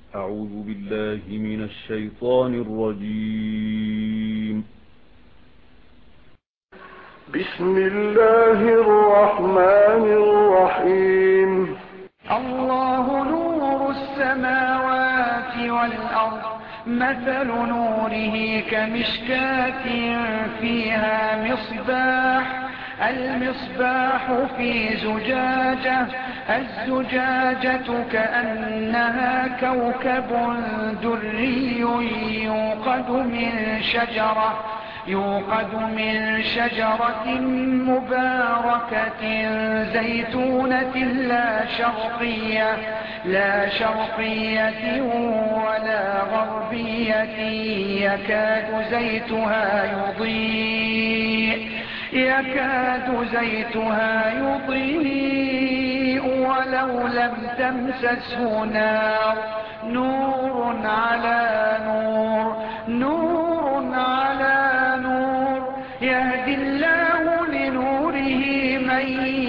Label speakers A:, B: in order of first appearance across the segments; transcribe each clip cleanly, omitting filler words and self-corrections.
A: أعوذ بالله من الشيطان الرجيم.
B: بسم الله الرحمن الرحيم.
C: الله نور السماوات والأرض، مثل نوره كمشكاة فيها مصباح، المصباح في زجاجة، الزجاجة كأنها كوكب دري يوقد من شجرة مباركة زيتونة لا شرقية ولا غربية، يكاد زيتها يضيء ولو لم تمسسه نار، نور على نور، يهدي الله لنوره من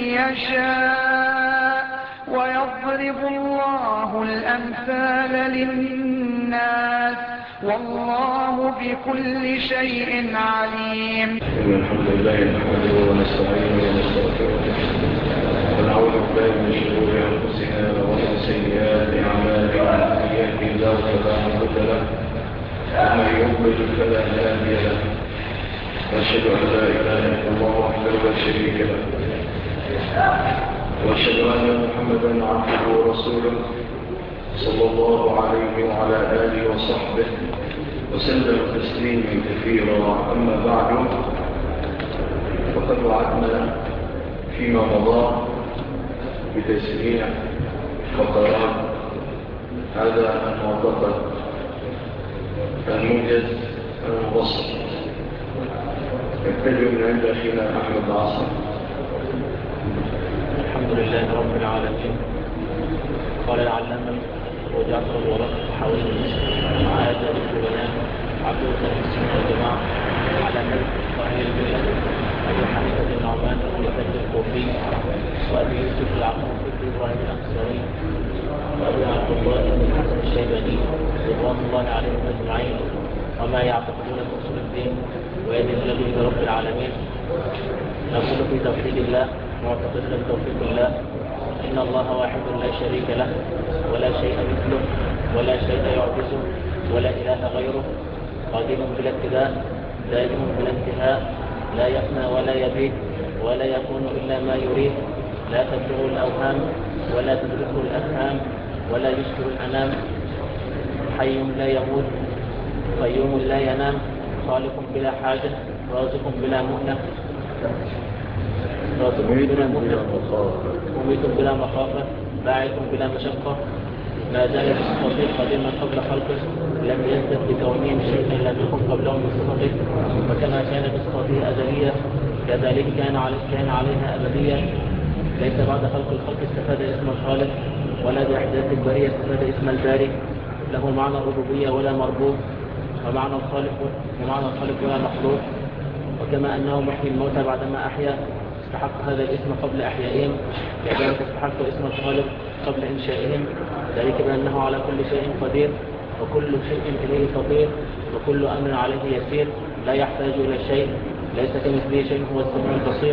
C: يشاء، ويضرب الله الأمثال للناس، والله بكل شيء عليم.
B: إن الحمد لله نحمده ونستعينه ونستغفره ونعوذ بالله من شرور أنفسنا ومن سيئات أعمالنا، من يهده الله فلا مضل له ومن يضلل فلا هادي له، وأشهد أن لا إله إلا الله وحده لا شريك له، وأشهد أن محمدا عبده ورسوله صلى الله عليه وعلى آله وصحبه وسلم تسليما كثيرا. أما بعد، فقد وعدنا فيما مضى بتسميع فقرات هذا المعتقد الموجز المبسط، نبتدئ من عند أخينا أحمد عاصم.
D: الحمد لله رب العالمين. قال العلامة وجعفر الورق حول هذا البيان عقيدة السنة والجماعة على مذهب أهل الملة أبي حنيفة بن نعمان بن ثابت الكوفي، وأبي يوسف العقيل بن إبراهيم الأنصاري، وأبي عبد الله بن الحسن الشيباني رضوان الله عليهم أجمعين، وما يعتقدون في أصول الدين ويدين به رب العالمين. نقول في توحيد الله معتقدنا بتوفيق الله، إن الله واحد لا شريك له ولا شيء مثله ولا شيء يعجزه ولا إله غيره، قادم بلا ابتداء دائم بلا انتهاء، لا يفنى ولا يبيد ولا يكون إلا ما يريد، لا تبلغ الأوهام ولا تدركه الأفهام ولا يشكر الأنام، حي لا يموت قيوم لا ينام، خالق بلا حاجة رازق بلا مؤنة مميت بلا مخافة باعث بلا مشقة، ما زال بصفته قديما قبل خلقه، لم يزدد بكونه شيئا لم يكن قبله من صفته، وكما كان بصفته أزلية كذلك كان عليها أبدية، ليس بعد خلق الخلق استفاد اسم الخالق، ولا بإحداث البرية استفاد اسم الباري، له معنى الربوبية ولا مربوب، ومعنى الخالق ولا مخلوق. وكما أنه محيي الموتى بعدما أحيا استحق هذا الاسم قبل أحيائهم، كذلك استحق اسم الخالق قبل إنشائهم، ذلك بأنه على كل شيء قدير وكل شيء إليه فقير وكل أمر عليه يسير، لا يحتاج إلى شيء، ليس كمثله شيء، هو السميع البصير.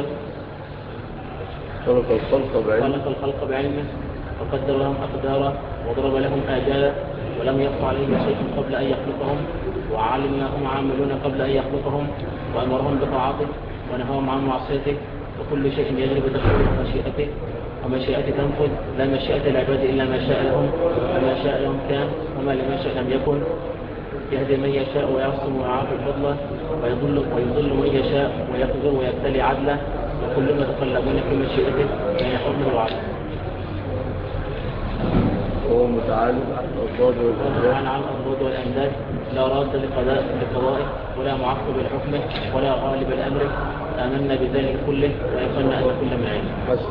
B: خلق
D: الخلق بعلمه وقدر لهم أقدارا وضرب لهم آجالا، ولم يخف عليه شيء قبل أن يخلقهم، وعلم ما هم عاملون قبل أن يخلقهم، وأمرهم بطاعته ونهاهم عن معصيته، وكل شيء يجري بتدبير مشيئته، ومشيئته تنفذ، لا مشيئة العباد إلا ما شاء لهم، وما شاء لهم كان، وما لم يشاء لم يكن، يهدي من يشاء ويعصم ويعافي فضله، ويضل من يشاء ويقدر ويبتلي عدله، وكلما تقلبون في مشيئته بين حكم وعدل.
B: هو متعال عن
D: الأضداد والأنداد، لا راد لقضائه ولا معقب لحكمه ولا غالب لأمره، آمنا بذلك كله ويقلنا أن كل من علم.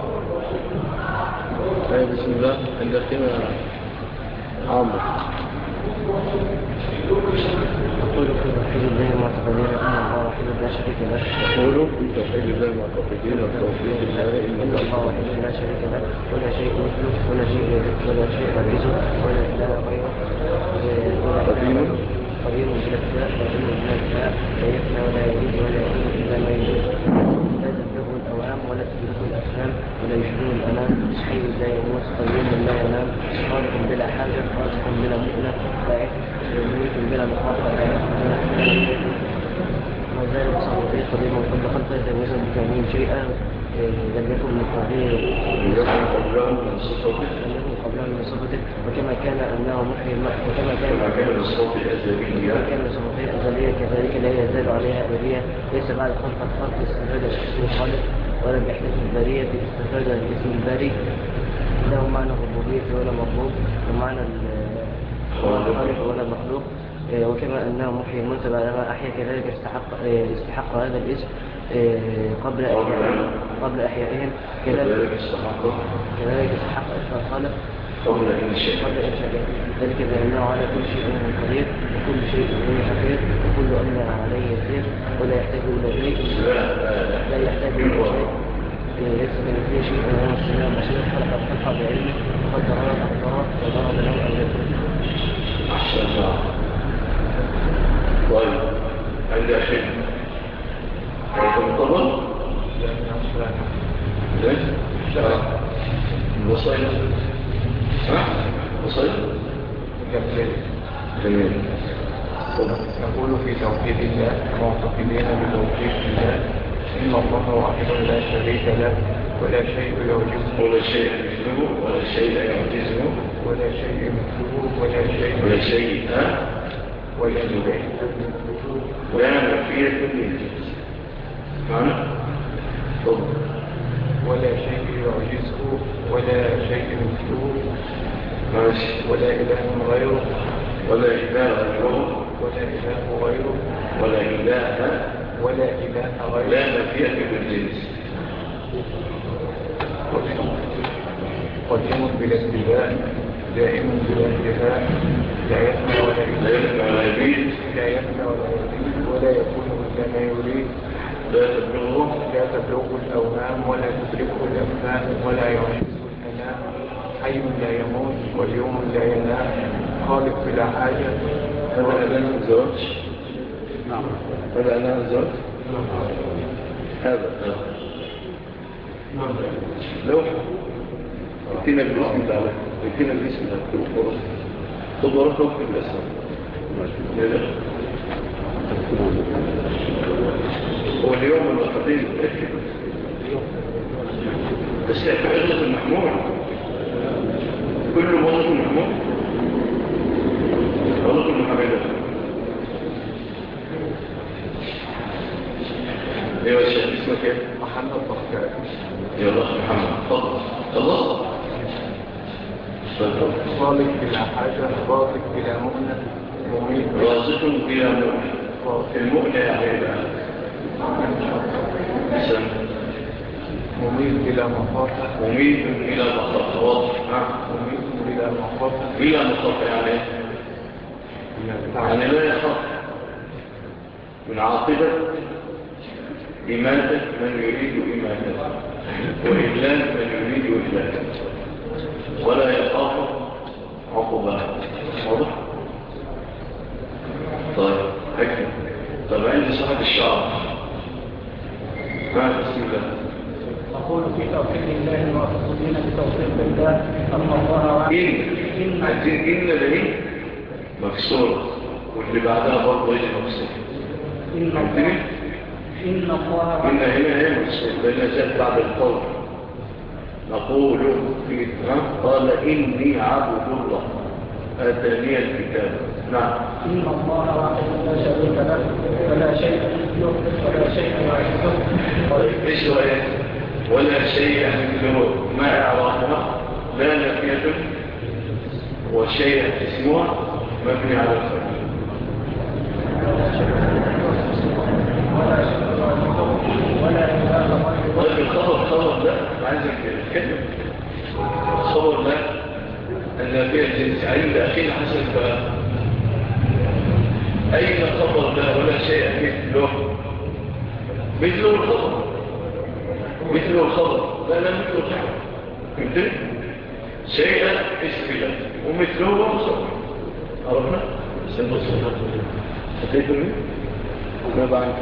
B: بسم الله. عند أخينا عمرو.
D: نقول في توحيد الله المعتقدين ان الله وحيد لا شريك له.
B: نقول في توحيد الله المعتقدين التوحيد الله
D: ان الله وحيد لا شريك له ولا شيء مثله ولا شيء يعجزه ولا اله غيره قديم بلا ابتداء قديم بلا ابتداء لا يفنى ولا يزيد ولا يكون الا ما يريد لا تبلغه الاوهام ولا تدركه الافهام ولا يشبهه الانام حي لا يموت قيوم لا ينام خالق بلا حاجه رازق بلا مؤنه باعث يميت بلا مخاطره لا يفنى وذلك صحيح قديم قبل خلقه لم يكن بكونه شيئا لم يكن من قبله من صفته وكما كان انه محيي وكما كان
B: الصفات الازليه
D: كذلك لا يزال عليها ابديه ليس بعد خلق الخلق استفاد شخص الخالق ولا بيحتاج البريه استفاد الاسم الباري له معنى الربوبيه ولا مطلوب ومعنى الخالق ولا مخلوق وكما انه محيي الموتى بعدما احيا كذلك استحق هذا الاسم قبل احيائهم كذلك استحق اسم الخالق قبل إنشائه ذلك بأنه على كل شيء قدير وكل شيء حقير وكل أمر عليه يسير ولا يحتاج إلى شيء ليس كمثله شيء وهو السميع البصير خلق الخلق بعلمه وقدر الأقدار وضرب له أمره.
B: أحسن الله. طيب عندي شيء طبعا ليش؟ وصينا وصينا جميل.
E: نقول في توحيد الله معتقدين بتوحيد الله إن الله واحد لا شريك له ولا شيء يعجزه
B: ولا شيء مثله ولا شيء يعجزه
E: ولا شيء مثله ولا شيء
B: لا نفية للجنس معنى
E: ولا شيء يعجزه ولا شيء مثله
B: ماشي
E: ولا إله غيره
B: ولا إله غيره
E: ولا إله غيره
B: لا نفية للجنس
E: قديم بلا ابتداء دائم بلا انتهاء لا يفنى ولا يبيد ولا يكون إلا ما يريد
B: لا تبلغه
E: الأوهام ولا تدركه الأفهام ولا يعجزه الأنام حي لا يموت واليوم لا ينام خالق بلا حاجة
B: هذا أذان الزواج هذا أذان الزواج هذا لو اتينا بالاسم ده خد وراك وقت بالاسم ماشي هو اليوم الوسطين متأكد بس في أغلب المحمول كل موظف محمول غلط المحملة ايوه يا شيخ اسمك ايه؟
E: محمد بختار
B: يلا محمد تفضل خلصت
E: خالق بلا حاجة رازق بلا مؤنة مميت
B: رازق بلا مؤنة المؤنة يعني بقى
E: مميت بلا مخاطة
B: مميت بلا مخاطة واضح
E: مميت بلا مخاطة
B: بلا مخاطة يعني يعني لا يخاف من عاقبة إماتة من يريد إماتة وإذلال من يريد إذلال ولا يخاف عقبها واضح؟ طيب أكد طب عندي صاحب الشعر بسم الله
C: نقول في توحيد الله المعتقدين بتوحيد الله أن الله واحد
B: إن ده مكسور واللي بعدها برضه يجي مكسور
C: إن الله
B: إن هنا هي مكسور لأن جاءت بعد القول نقول قال إني عبد الله آتاني الكتاب نعم
C: إن الله واحد لا شريك له ولا شيء مثله ولا شيء يعجزه
B: طيب إيش رأيك ولا شيء مثله ما أعرفها لا نفية وشيء اسمها مبني على الفتح
C: ولا إله غيره
B: طيب الخبر لا عايزك تتكلم الخبر لا النبي الجنس عند أخينا حسن أين خبر لا ولا شيء مثله؟ مثله الخبر، مثله الخبر، لا مثله الخبر. فهمت؟ شيئا اسم له ومثله هو الخبر. عرفنا؟ سنة الصفات أتيت منه؟ ماذا عنك؟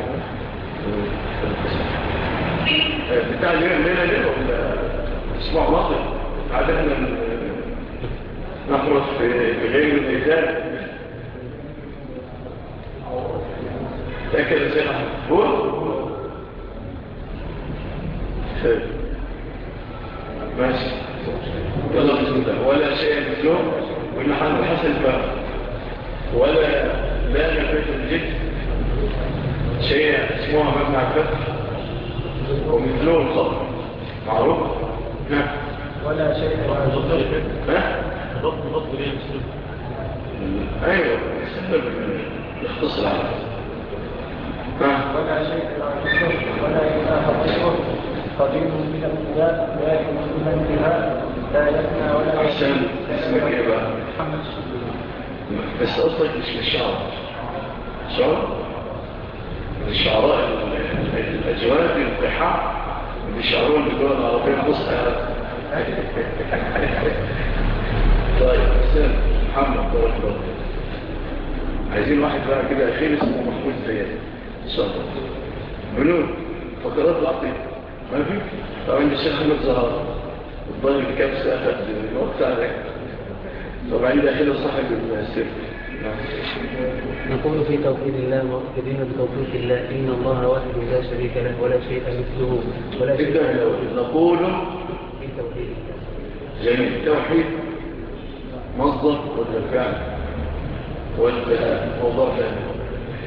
B: بتاع اليوم ليلة ليه ولا اسمع ماضي؟ عادتنا نخرج في غير الميزان. تأكد زي ما هو خير ماشي. يلا بسم الله. ولا شيء مثله والمحل حسن فهم ولا لا نفيت الجد شيء اسمها مبنى الفتح ومثله الخبر معروف.
C: ولا شيء
D: ضبط ليه مسلم.
B: ايوه يختصر على
C: ولا شيء ولا إله غيره قديم من الابتداء لكن من الانتهاء لا يفنى ولا
B: احسن. اسمك ايه بقى؟
C: محمد الشبيب.
B: بس اصلك مش من الشعر شعر الشعراء الاجواد القحاء بيشعرون باللغه العربيه الفصحى. طيب حسين محمد بارك الله. عايزين واحد بقى كده اخير اسمه محمود زياد ان شاء الله. بنون فقرات العقيده ما في. طبعا عند الشيخ احمد زهار الضالب كبسه اخذ الوقت عليك. طبعا عندي اخير صاحب السر.
F: نقول في توحيد الله مؤكدين بتوفيق الله إن الله واحد لا شريك له ولا شيء مثله ولا شيء
B: نقول
F: في توحيد الله.
B: جميل. التوحيد مصدر ولا فعل ولا موضوع ثاني؟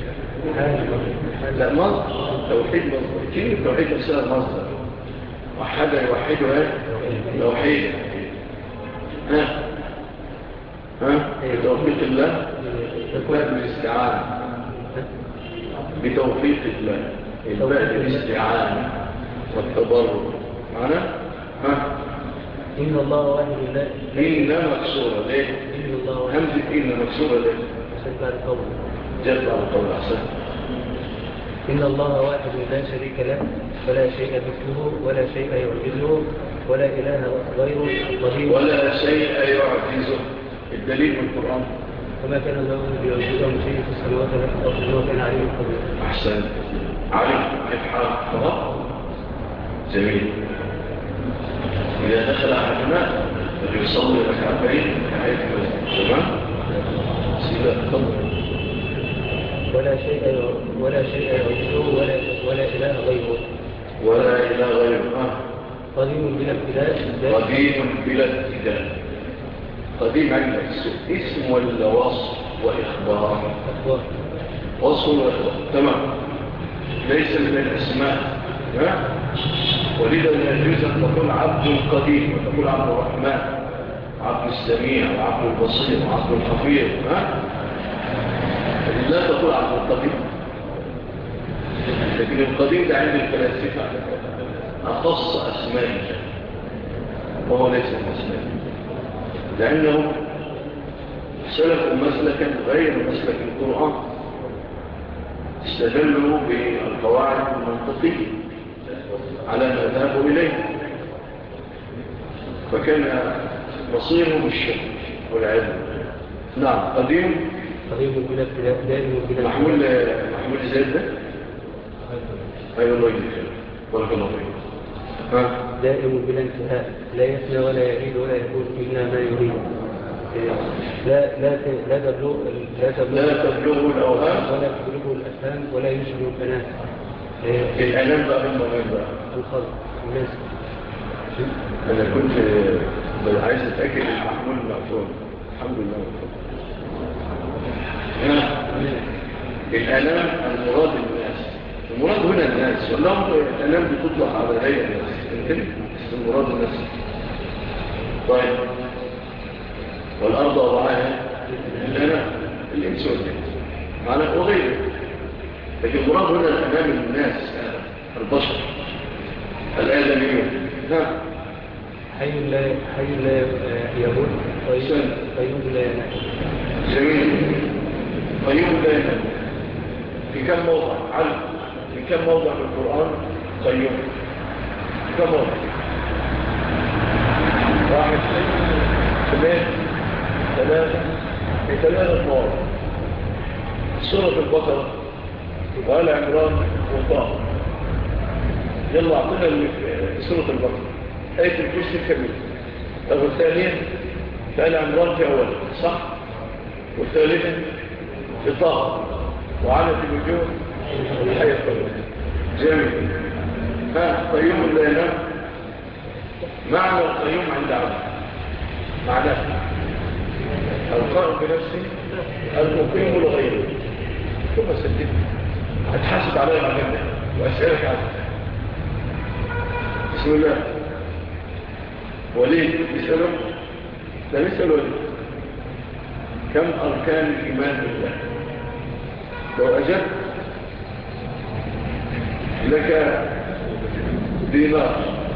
B: لا مصدر. توحيد مصدر. كلمة التوحيد نفسها مصدر. وحد يوحدها توحيد. بتوفيق الله الباب بالاستعانة. بتوفيق الله الباب بالاستعانة والتضرر معنا.
F: إن الله واحد لا
B: إن مكسورة ليه؟
F: إن الله واحد
B: همزة إن مكسورة ليه؟
F: سجل القول.
B: جد على القول أحسن.
F: إن الله واحد لا شريك له ولا شيء مثله ولا شيء يعجزه ولا إله غيره قدير
B: ولا شيء يعجزه. الدليل من القرآن
F: وما كان الله ليعجزه شيء في السماوات والأرض إنه كان عليم قدير.
B: أحسن. عليم إفحام خلاص. جميل. إذا دخل أحدنا يصلي ركعتين حيث تمام. سيدة تفضل.
F: ولا شيء يعجزه ولا إله غيره.
B: ولا إله غيره.
F: قديم بلا ابتداء.
B: قديم بلا ابتداء. قديم عندك اسم ولا وصف وإخبار؟ وصف وإخبار تمام. ليس من الأسماء. ولذا لا يجوز أن تقول عبد القديم وتقول عبد الرحمن عبد السميع وعبد البصير وعبد الحفيظ. لا تقول عبد القديم. لكن القديم ده عند الفلاسفة أخص أسمائه وهو ليس من أسمائه لأنه سلكوا مسلكا غير مسلك القرآن. استدلوا بالقواعد المنطقية على ما ذهبوا إليه فكان مصيرهم الشرك والعلم. نعم. قديم
F: بلا ابتداء دائم بلا
B: محمول زيد ده. أيوة الله يجزيك بارك الله فيك.
F: دائم بلا انتهاء لا يفنى ولا يعيد ولا يكون إلا ما يريد. لا تبلغ
B: الأوهام
F: ولا تبلغ الأفهام ولا يشبه البنات.
B: الأنام بقى هم غير بقى
F: الخلق الناس.
B: أنا كنت عايز أتأكد المحمول المقفول. الحمد لله مقفول. الأنام المراد الناس. المراد هنا الناس والله الأنام بتطلق على غير الناس. المراد الناس. طيب والأرض وضعها الأنام الإنس والجنس معنا وغيره. لكن المراد هنا الأنام الناس البشر الآدميون.
F: حي لا يموت قيوم لا ينام.
B: جميل. قيوم لا ينام. في كم موضع علم؟ في كم موضع في القرآن قيوم؟ كم موضع؟ 1 2 3 في 3 مواضع. سورة البقرة وآل عمران وطه. يلا أعطينا سورة البقرة آية الكرسي الكبير. طب والثانية في آل عمران في أول صح؟ والثالثة في طه وعلى الوجوه الحياة القيوم. جميل. قيوم لا ينام. معنى القيوم عند عبد معناه القائم بنفسه المقيم لغيره. ثم سدد هتحاسب عليها مجمع وأسألك عنه. بسم الله. وليه يسألون؟ لا يسألون كم أركان الإيمان بالله. لو أجبت لك دينار.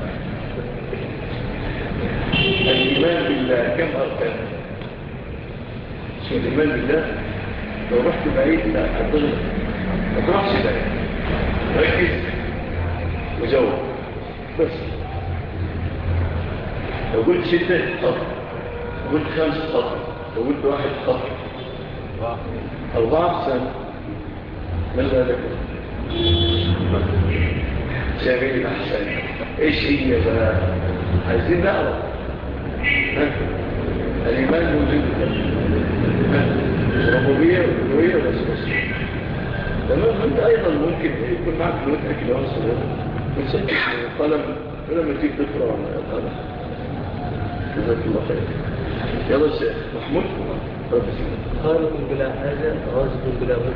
B: الإيمان بالله كم أركان؟ الإيمان بالله لو رحت بعيد لا أضل ما تروحش بعيد. ركز وجاوب بس. لو قلت 6 خط، لو قلت 5 خط، لو قلت 1 خط، 4 سنة من لا لك جميل أحسن. إيش هي بقى؟ عايزين نعرف. الإيمان موجود ربوبية والألوهية والأساسية. تمام. أنت أيضا ممكن يكون معك لوتك لو صغير وتسكت قلم لما تيجي تقرأ على القلم. جزاك الله خير. يلا الشيخ محمود رب السلام.
F: خالق بلا حاجة رازق بلا بد.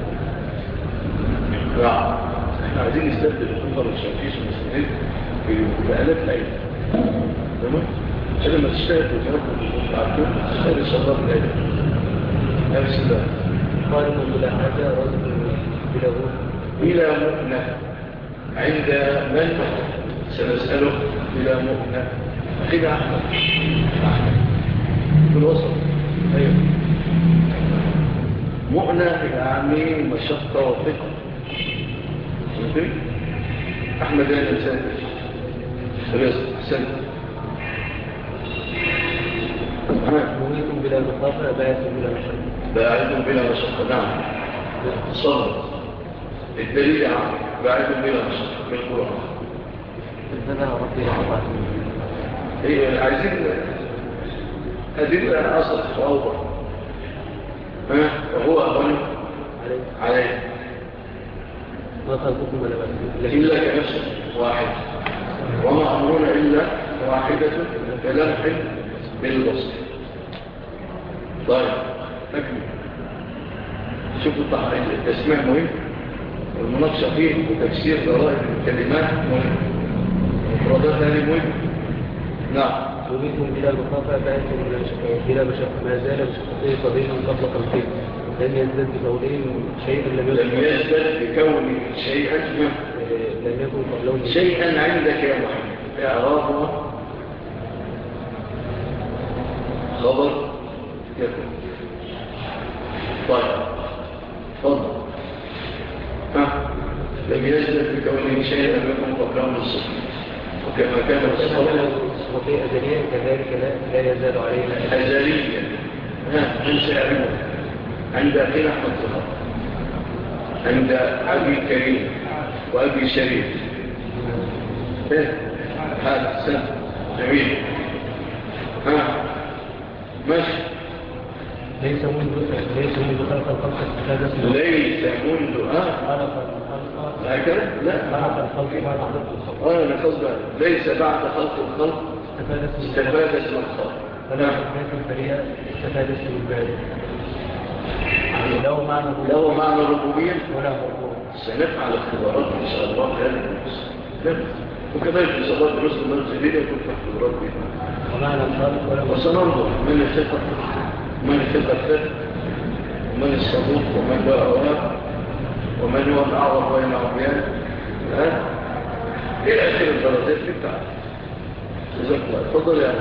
B: نعم. احنا عايزين نستبدل الأمر الشركيش المسلمين بآلات العلم. تمام. لما تشتغل وتنبه عبدون تشتغل إن شاء الله بالعلم. نفس الله.
F: خالق بلا حاجة رازق بلا بد.
B: إلى مؤنة عند من سنسأله إلى مؤنة. أخينا أحمد في الوسط. أيوه. مؤنة يعني مشقة وفقه. أحمد أين إنسان رزق سنة
F: مميت بلا مخافة باعث بلا مشقة.
B: باعث بلا مشقة. نعم. صبر. الدليل عام باعث بلا مشقة في القرآن.
F: إننا ربي العطاء.
B: هي عايزين أدلة أصل وأوضح. وهو أهون عليه.
F: ما خلقكم ولا بأسكم
B: إلا كنفس واحد وما أمرنا إلا واحدة كلمح بالبصر. طيب أكمل. شوفوا التسميع مهم والمناقشة فيه وتفسير ضرائب الكلمات مهم ومفردات هذه مهم. نعم.
F: يريدهم بلا مخافة باعث بلا مشقة. ما زال بشقته قبيل قبل خلقه. لم يزدد بكونهم شيئا
B: لم يزدد بكون شيئا
F: لم يكن قبله
B: شيئا عندك يا محمد. إعرابها خبر يكون. طيب فضل. لم يزدد بكونه شيئا لم يكن قبله الصفر. وكما كان الصفر
F: صفته أزليا كذلك لا يزال علينا
B: أزليا. من سيعلمه عند أخينا أحمد صفر، عند أبي كريم وأبي شريف. هذا سنة جميل. ماشي.
F: ليس منذ خلق الخلق استفاد اسمه.
B: ليس منذ
F: خلق الخلق
B: هكذا؟ لا
F: خلق الخلق بعد خلق الخلق.
B: أنا قصدي ليس بعد خلق الخلق استفاد اسم الخلق.
F: فلا حكاية البريئة استفاد اسم البارئ.
B: له معنى الربوبية.
F: ولا ربوبية.
B: سنفعل اختبارات إن شاء الله في هذا الدرس. وكذلك إن شاء الله دروس المنزلين يكون في اختبارات بها.
F: ومعنى الخالق ولا
B: وسننظر من الثقة ومن الثقة الثقة ومن الصدوق ومن لا أواب ومن هو الأعظم بين عميان إلى آخر الدرجات بتاعته. جزاك الله. تفضل يا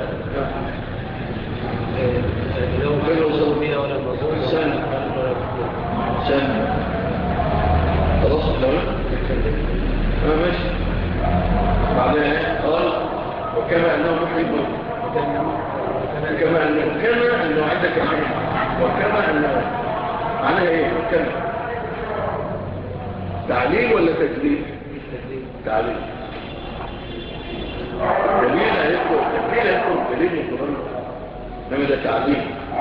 F: لو كان الربوبية ولا الربوبية
B: سنة عندك ايه؟ وكما معناها ايه؟ وكما تعليل ولا تدليل؟ تعليل. دليل هيذكر دليل القرآن، انما ده تعليل.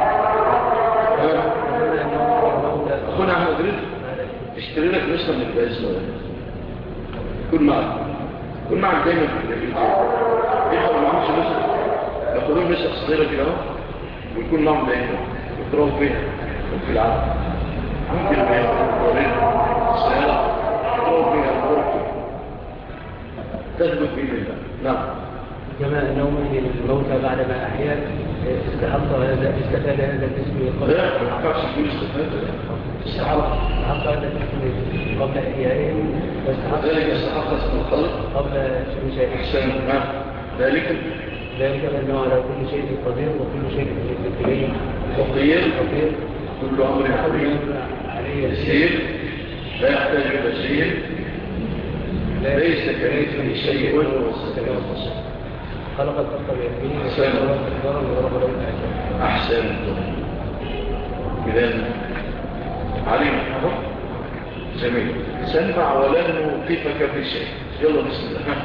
B: اخونا احمد رزق اشتري لك نسخه من الباقي كل معك دايما في الفيديو يقرأ معهمش نسخ، ياخدون نسخ صغيره كده ويكون معهم دايما يقرأوا فيها في العالم ممكن يقرأوا السنة يقرأوا فيها القرآن تثبت بإذن الله. نعم.
F: كما أنهم الموتى بعدما أحيا استفاد هذا الاسم قبل
B: لا ما ينفعش تقول استحق
F: هذا الاسم قبل إحيائهم
B: ذلك استحق اسم الخلق
F: قبل شيء
B: أحسن. ذلك
F: أنه على كل شيء قدير وكل شيء إليه
B: فقير كل أمر عليه يسير لا يحتاج إلى شيء ليس كمثله شيء وهو السميع البصير.
F: خلق الخلق بيده
B: أحسن. إذن عليم جميل. سمع ولن نوقفك في شيء. يلا بسم الله.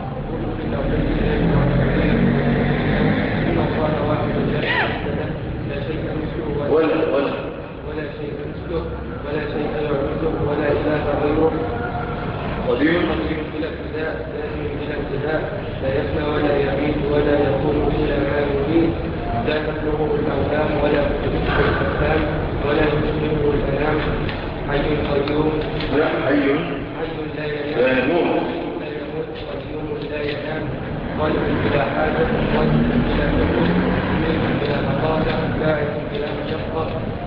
C: ولا شيء مثله ولا شيء يعجزه ولا إله غيره
B: قديم
C: بلا ابتداء دائم بلا ابتداء لا يفنى ولا يميت ولا يكون إلا ما يريد لا تبلغه الأوهام ولا تدركه الأفهام ولا يشبهه الأنام حي قيوم
B: حي لا يموت
C: قيوم لا ينام قلب بلا حاجة وجه بلا تكون ملك بلا مطالع باعث بلا مشقة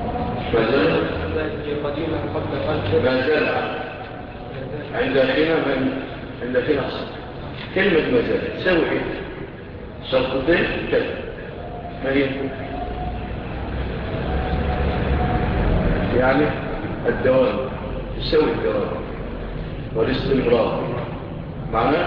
C: قديما قبل خلقه
B: ما زال عند أخينا كلمة ما زال تساوي ايه؟ شرطتين كلمة ما هي؟ يعني الدوام تساوي الدوام والاستمرار معناه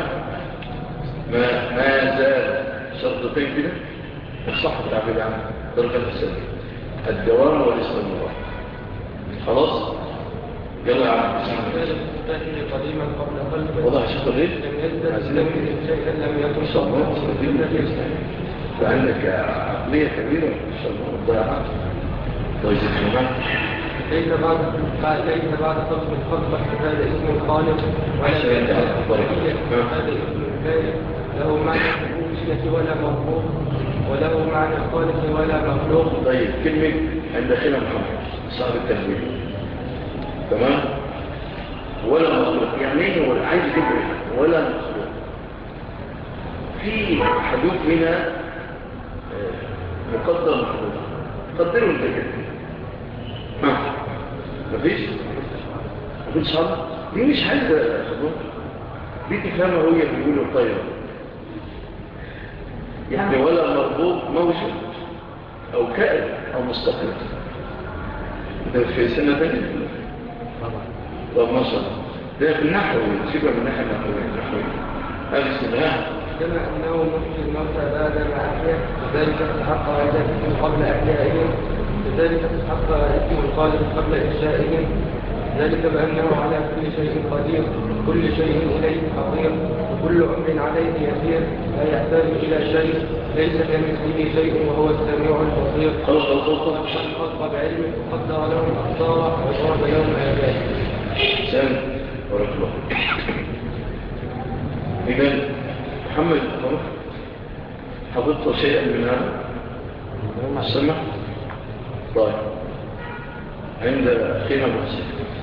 B: ما زال شرطتين كده الصح التعبير عنه درجة السنة الدوام والاستمرار. خلاص يلا يا عم
C: قديما قبل خلقه
B: وضع شيء قليل
C: شيئا لم يكن
B: فعندك عقلية كبيرة إن شاء الله ضيعات ضيزة كمان
C: ليس بعد خلق الخلق هذا اسم الخالق
B: هذا
C: اسم الخالق له معنى الأولية ولا مخلوق وله معنى الخالق ولا مخلوق.
B: طيب كلمة عند أخينا محمد صاحب التنوير تمام ولا مخلوق يعني ايه؟ هو عايز يقول ولا مخلوق في حدود هنا مقدر محدود قدروا انت كده مفيش حاجة دي مش عايزة خبر دي تفهمها هو بيقولوا الطيرة يعني ولا مربوط موجود او كائن او مستقر ده في سنة تانية طب ما شاء الله ده في النحو سيبها من الناحية النحوية هذا استدعاء
C: كما أنه محيي الموتى بعد ما أحيا وذلك تستحق هذا الاسم قبل أحيائهم وذلك تستحق اسم الخالق قبل إنشائهم ذلك بأنه على كل شيء قدير كل شيء إليه حقير وكل أمر عليه يسير لا يحتاج إلى شيء ليس كمثله شيء وهو السميع البصير خلق بعلمه وقدر لهم أقداره وضرب لهم آيات.
B: سلام ورحمة الله. إذن محمد حضرت شيئا من هذا السمع طيب عند أخينا محسن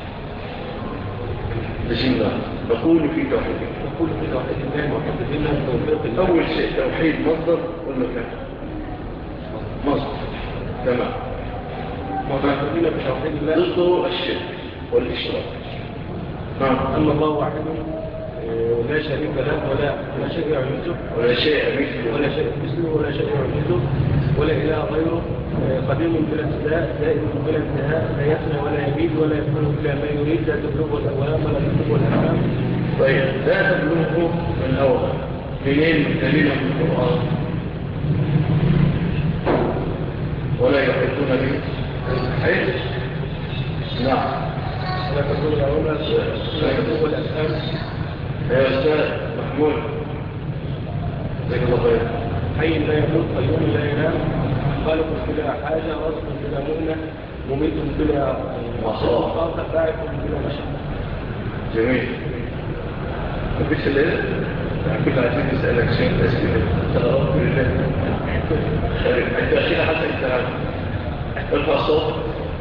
B: بسم الله نقول في توحيد الله وحفظ الله أول شيء توحيد مصدر ولا كان مصدر تمام
C: وحفظنا بتوحيد الله
B: ضده الشرك والإشراك
C: أن الله واحد لا شريك له ولا شيء يعجزه
B: ولا شيء
C: مثله ولا شيء يعجزه ولا إله غيره قديم بلا ابتداء دائم بلا انتهاء لا يفنى ولا يبيد ولا يكون إلا ما يريد لا تبلغه الأوهام ولا تبلغه الأحلام.
B: طيب لا تبلغه من الأول منين دليل من القرآن ولا يحب يكون به حيث نعم
E: لا تكون العملة لا تكون الأسهل
B: يا أستاذ محمود زي الله خير
E: حي لا يموت قيوم لا ينام خالق بلا حاجة رزق بلا مؤنة مميت بلا مخاطة باعث بلا مشقة.
B: جميل. مفيش الليلة كنت عايزين نسألك شيء أسئلة تغرب بالله. أنت أخيرا حسن الكلام ارفع الصوت.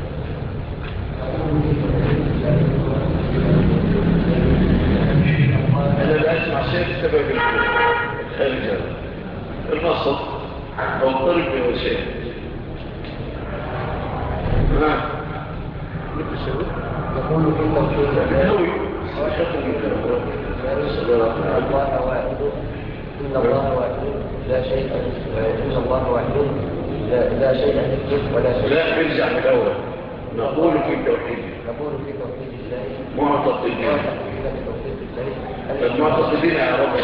B: أنا لا أسمع شيء بسبب الخارج هذا. ارفع الصوت أو اضطرب به شيء.
F: يقول في توحيد
B: نوي
F: الله واحد إن الله واحد لا شيء إن الله واحد لا شيء مثله ولا شيء.
B: لا ارجع من الأول. نقول في التوحيد
F: الله
B: معتقدين
F: بتوحيد الله
B: المعتقدين يا رب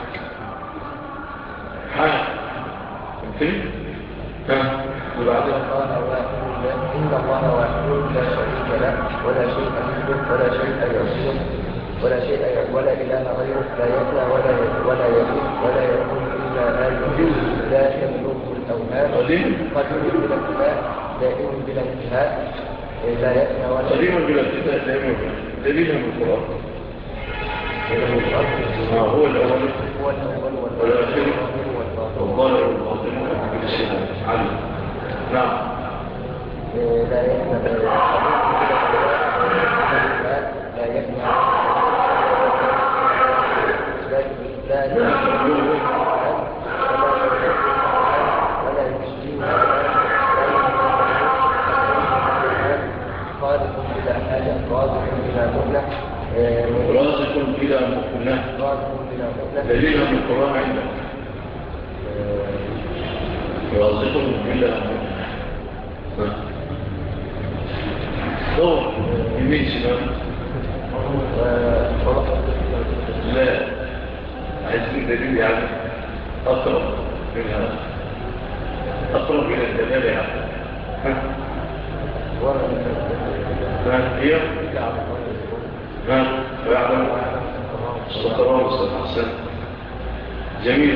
B: حاجة فهمتني؟ وبعدين
F: إن الله واحد لا شريك له ولا شيء مثله ولا شيء يعجزه ولا إله غيره لا يفنى ولا يموت ولا يكون إلا ما يريد لا تبلغه الأوهام قديم بلا انتهاء دائم بلا انتهاء لا يفنى ولا
B: قديم بلا انتهاء دائم دليل من القرآن هو الأول والآخر والظاهر والباطن كل شيء علم. نعم
F: لا يفنى لا يفنى لا ولا يشتري خالق بلا حاجة رازق بلا مهلة
B: رازق بلا مهلة دليل من القرآن عندك رازق بلا مهلة دور يمين شمال لا عايزين دليل يعني أقرب من هذا أقرب إلى الدلالة يعني هي ويعلم الصقرار والسلام جميل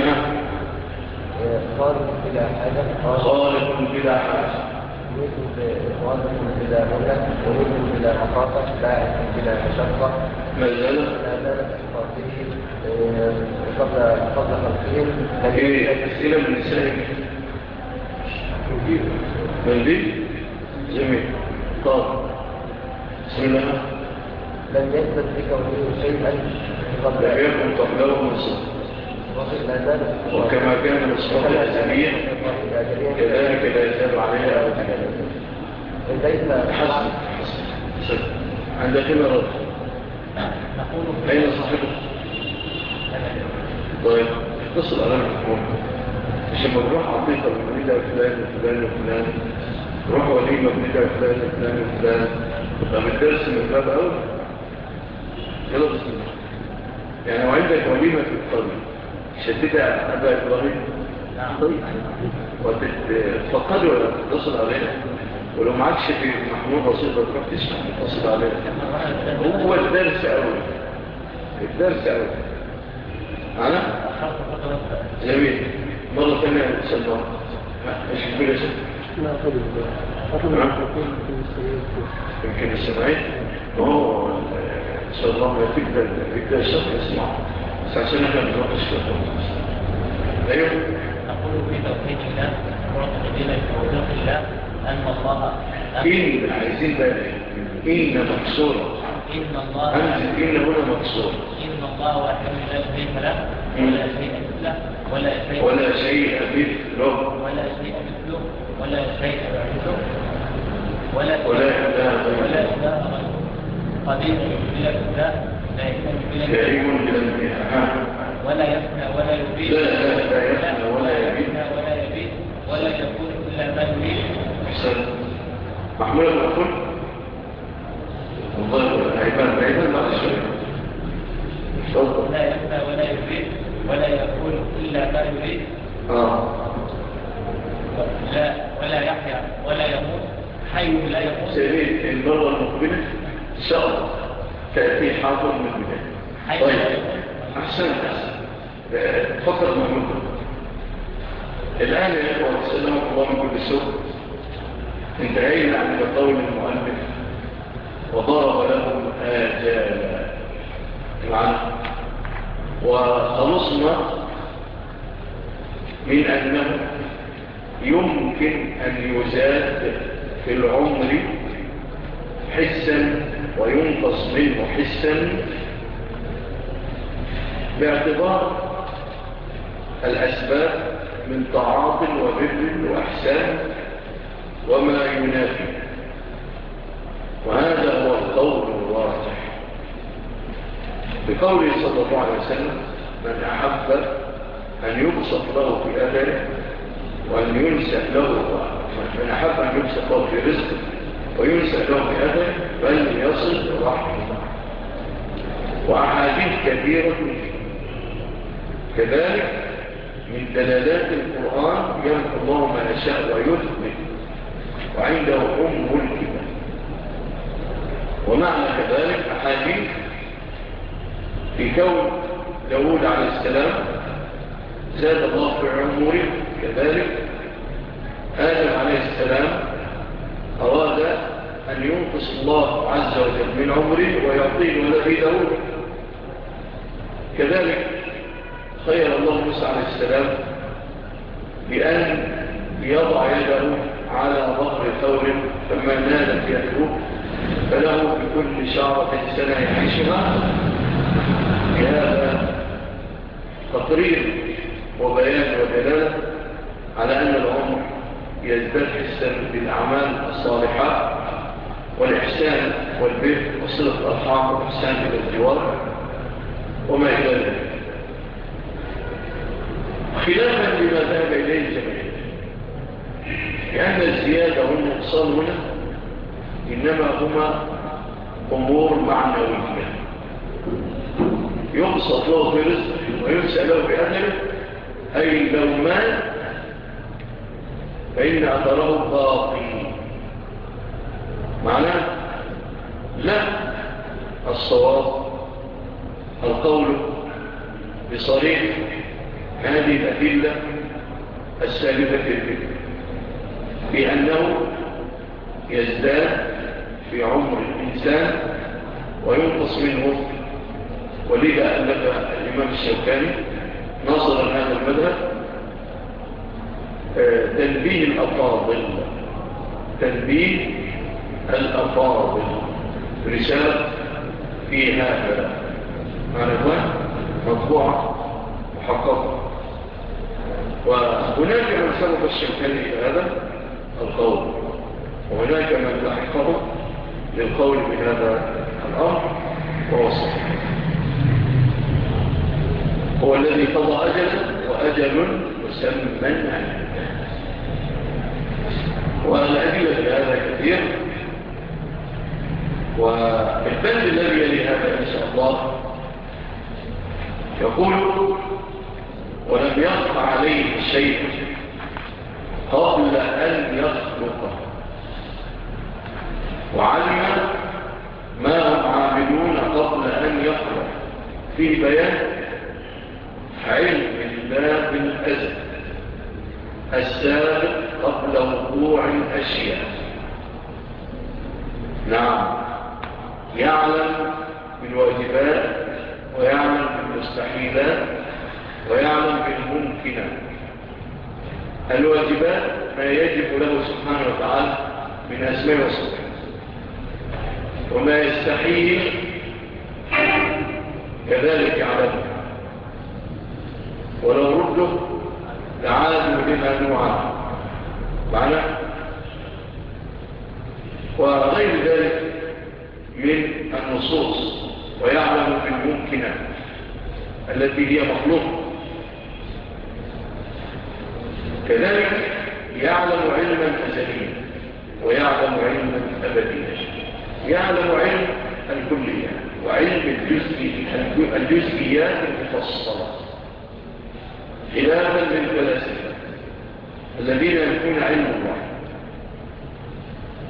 F: خالق بلا حاجة
B: خالق بلا حاجة
F: خالق بلا مهلة ومثل بلا مخاطة باعث بلا مشقة
B: ما زالت
F: قبل خلقهم
B: أسئلة من نسائك منديل جميل طيب بسم الله
F: لم يثبت بكونه شيئا
B: لم يكن قبله مصر وكما كان الصفات الأزلية كذلك لا يزال عليها أبدا حسن عند كل رد أين صاحبه؟ طيب اتصل على المحمول مش لما نروح عطيقة بمريدة فلان وفلان وفلان روح وليمة بمريدة فلان وفلان وفلان طب الدرس من باب أول يلا بسم الله يعني وعندك وليمة في الطريق شددها أبا إبراهيم طيب وتفقدوا ولا تتصل علينا ولو معكش في محمود بسيطة تروح تسمع تتصل علينا هو الدرس أول الدرس أول معنا؟ جميل مرة ثانية سلمان ايش تقول يا سلمان؟
E: لا أقول
B: يمكن السمعين وهو إن شاء الله يبدأ الشرح يسمع بس عشان احنا بنروح الشرح أيوه
D: نقول في توحيد الله معتقدين في توحيد الله أن الله
B: إن عايزين بالي إن مكسورة
D: إن الله
B: أنزل إن هنا مكسورة
D: إن الله واحد لا شريك له ولا شيء مثله
B: ولا شيء مثله
D: ولا شيء يعجزه ولا
B: إله
D: غيره قدير بلا ابتداء
B: دائم بلا انتهاء
D: ولا يفنى ولا يبيد
B: لا يفنى ولا
D: يبيد ولا يكون إلا ما يريد.
B: أحسن محمود الأخر والله عيبان بعد الشيء
D: لا يفنى ولا يبيد ولا يكون إلا ما يريد ولا يحيى ولا يموت، حي لا يموت.
B: سيريد المرة المقبلة إن شاء الله تأتي حاضر من البداية. طيب أحسن فقط محمود. الآن يا إخوة سلامك الله من كل سوء، انتهينا عن قول المؤلف وضرب لهم آجالا معنا، وخلصنا من أنه يمكن أن يزاد في العمر حسا وينقص منه حسا باعتبار الأسباب من طاعات وبر وإحسان وما ينافي، وهذا هو القول الراجح بقوله صلى الله عليه وسلم: من أحب أن يبسط له في أجله وأن ينسى له، من أحب أن يبسط له في رزقه وينسى له في أجله فليصل رحمه. وأحاديث كثيرة كذلك من دلالات القرآن: يمحو الله ما يشاء ويثبت وعنده الكتاب. ومعنى كذلك أحاديث في كون داود عليه السلام زاد الله في عمره، كذلك آدم عليه السلام أراد أن ينقص الله عز وجل من عمره ويعطيه ولده داود، كذلك خير الله موسى عليه السلام بأن يضع يده على ظهر ثور فما نالت يده فله بكل شعرة سنة يعيشها. بهذا تقرير وبيان ودلالة على أن العمر يزداد حسا بالأعمال الصالحة والإحسان والبر وصلة الأرحام والإحسان إلى الجوار وما إلى ذلك، خلافا لما ذهب إليه الجميع، لأن الزيادة والنقصان هنا إنما هما أمور معنوية، يبسط له في رزقه وينسى له بأجله، أي لو مات فإن أثره باقي. معناه لا، الصواب القول بصريح هذه الأدلة السالفة الذكر بأنه يزداد في عمر الإنسان وينقص منه. ولذا ألف الإمام الشوكاني ناصرا هذا المذهب تنبيه الأفاضل رسالة في هذا معلومات مطبوعة محققة. وهناك من سبق الشوكاني إلى هذا القول، وهناك من لحقه للقول بهذا الأمر ووصف. هو الذي قضى أجلا وأجل مسمى عنه، والأدلة في هذا كثير. والبند الذي يلي هذا إن شاء الله يقول: ولم يخف عليه شيء قبل أن يخلقه وعلم ما هم عاملون قبل أن يخلق، فيه بيان علم الله بالأزل السابق قبل وقوع الأشياء. نعم، يعلم بالواجبات ويعلم بالمستحيلات ويعلم بالممكنات. الواجبات ما يجب له سبحانه وتعالى من أسماء وصفات، وما يستحيل كذلك يعلمه، ولو رده لعادوا لما نوعا معنى. وغير ذلك من النصوص. ويعلم بالممكنات التي هي مخلوقة، كذلك يعلم علما أزليا ويعلم علما أبديا، يعلم علم الكلية وعلم الجزئيات المفصلة، خلافا للفلاسفة الذين يكون علم الله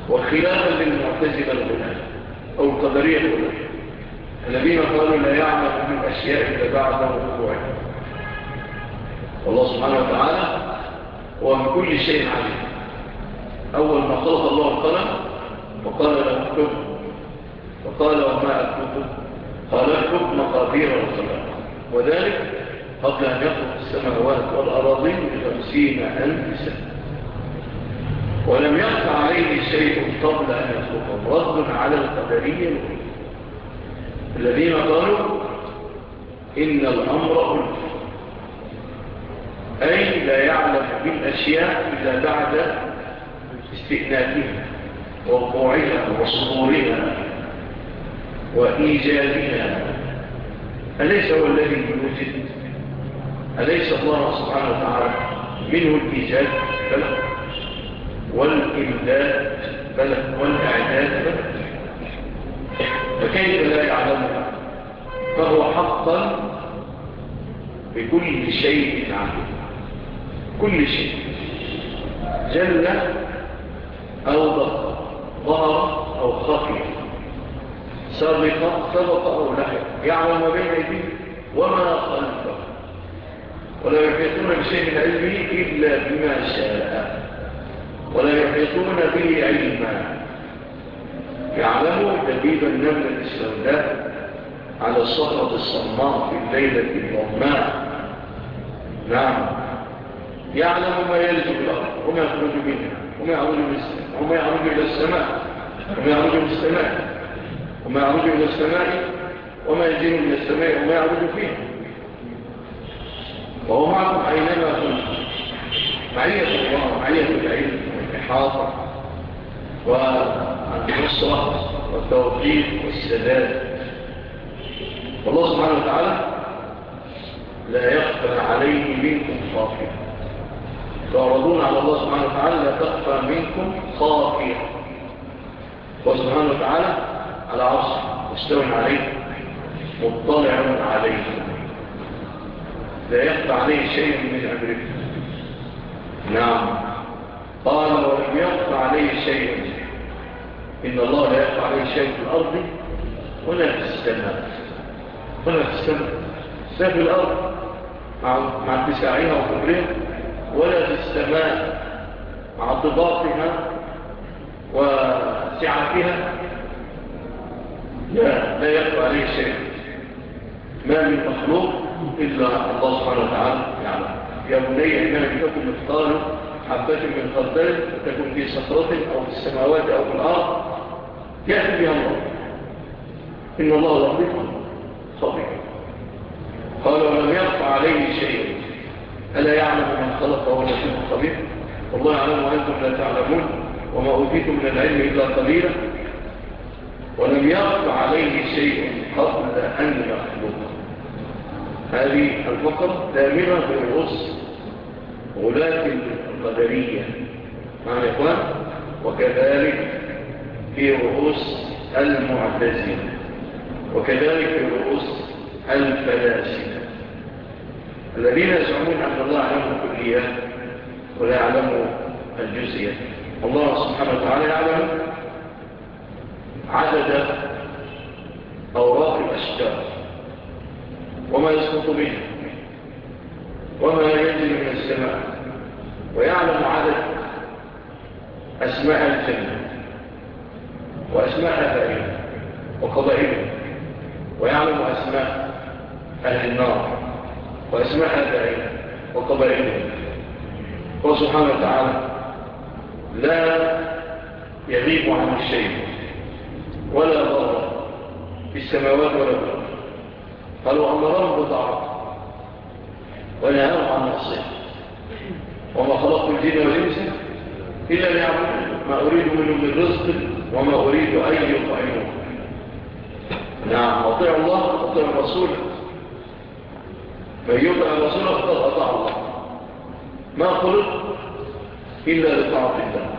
B: وخلافا للمعتزلة الغلاة أو القدرية الغلاة الذين قالوا لا يعلم بالأشياء إلا بعد وقوعها. والله سبحانه وتعالى هو من كل شيء عليم. أول ما خلق الله القلم وقال له اكتب، وقال وما أكتب؟ قال اكتب مقادير الخلق، وذلك قبل أن يخلق السماوات والأراضين ب50,000 سنة، ولم يخفى عليه شيء قبل أن يخلقه. رد على القدرية الذين قالوا إن الأمر ألف، أي لا يعلم بالأشياء إلا بعد استئنافها ووقوعها وصدورها وإيجادها. أليس هو الذي يوجد؟ أليس الله سبحانه وتعالى منه الإيجاد بلى، والإمداد بلى، والإعداد بلى، فكيف لا يعلمها؟ فهو حقا بكل شيء عليم، كل شيء جل أو ضغط، ظهر أو خفي، سبق أو لحق، يعلم ما بين أيديه وما خلفه، ولا يحيطون بشيء من علمه إلا بما شاء، ولا يحيطون به علما. يعلم دبيب النملة السوداء على الصخرة الصماء في الليلة الظلماء. نعم، يعلم ما يلج الأرض وما يخرج منها وما يعرج من السماء وما يعرج إلى السماء وما يعرج من السماء وما يعرج إلى السماء وما ينزل من السماء وما يعرج فيها، وهو معكم أينما كنتم. معية الله، معية العلم والإحاطة والنصرة والتوفيق والسداد. والله سبحانه وتعالى لا يخفى عليه منكم خافية. تعرضون على الله سبحانه وتعالى لا تخفى منكم خافية. وسبحانه وتعالى على عرشه مستوى عليه مطلع عليه، لا يخفى عليه شيء من أمره. نعم، قال ولم يخفى عليه شيء، إن الله لا يخفى عليه شيء في الأرض ولا في السماء، ولا في السماء، لا في الأرض مع اتساعها وكبرها، ولا في السماء مع ضباطها وسعتها. لا يخفى عليه شيء. ما من مخلوق إلا الله سبحانه وتعالى يعلم. يا بني إنها تكون مثقال حبة من خردل تكون في صخرة أو في السماوات أو في الأرض يأتي بها الله، إن الله لطيف خبير. قال ولم يخفى عليه شيء، ألا يعلم من خلق وهو اللطيف الخبير؟ والله يعلم وأنتم لا تعلمون، وما أوتيتم من العلم إلا قليلا. ولم يخفى عليه شيء قبل أن يخلق. هذه الفقرة دائمة في رؤوس غلاة القدرية معنى يا إخوان، وكذلك في رؤوس المعتزلة، وكذلك في رؤوس الفلاسفة الذين يزعمون أن الله يعلم الكليات ولا يعلم الجزئيات. الله سبحانه وتعالى يعلم عدد أوراق الأشجار وما يسقط منها وما ينزل من السماء، ويعلم عدد أسماء الجنة وأسماء أهلها وقبائلها، ويعلم أسماء أهل النار وأسماء أهلها وقبائلها. وسبحانه وتعالى لا يغيب عن الشيء ولا ضر في السماوات ولا الأرض. قالوا أمرهم بطاعته ونهاهم عن معصيته، وما خلقت الجن والإنس إلا ليعبدون ما أريد منهم من رزق وما أريد أن يطعمون. نعم، أطيع الله وأطيع الرسول، من يطع الرسول فقد أطاع الله. ما خلق إلا لطاعة الله.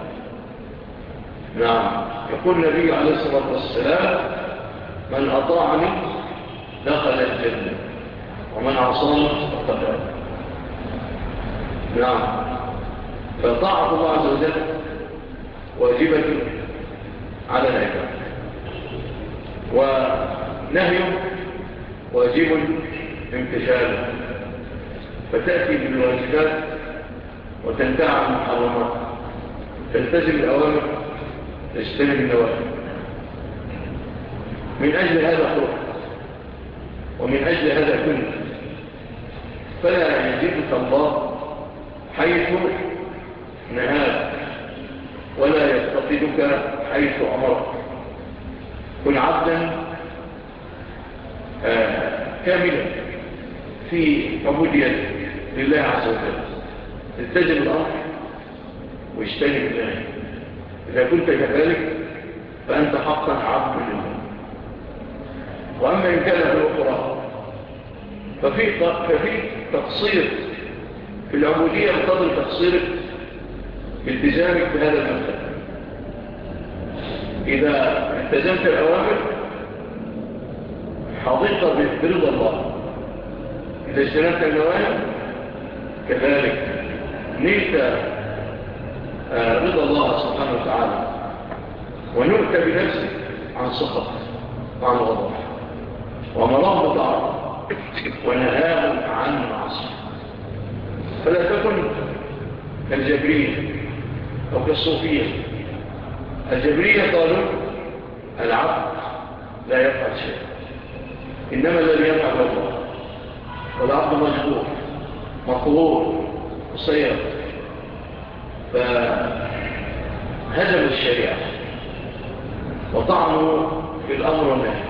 B: نعم، يقول النبي عليه الصلاة والسلام من أطاعني دخل الجنة ومن عصاني فقد أبى. نعم، فطاعة الله عز وجل واجبة على العباد، ونهي واجب امتثاله، فتأتي بالواجبات وتنتهي عن المحرمات، تلتزم الأوامر تجتنب النواهي. من أجل هذا خلق ومن أجل هذا كن، فلا يجدك الله حيث نهاك ولا يفتقدك حيث أمرك. كن عبدا كاملا في عبودية لله عز وجل، التزم الأمر واجتنب النهي. إذا كنت كذلك فأنت حقا عبد لله. وأما إن كان في الأخرى ففي تقصير في العبودية بقدر تقصيرك بالتزامك بهذا المبدأ. إذا التزمت الأوامر حظيت برضا الله، إذا اجتنبت النواهي كذلك نلت رضا الله سبحانه وتعالى، ونؤت بنفسك عن سخط وعن غضب. وأمرهم بطاعته ونهاهم عن معصية. فلا تكن كالجبرية أو كالصوفية. الجبرية قالوا العبد لا يفعل شيء، إنما الذي يفعل الله، والعبد مجبور مقهور مسير. فهزموا الشريعة وطعنوا في الأمر والنهي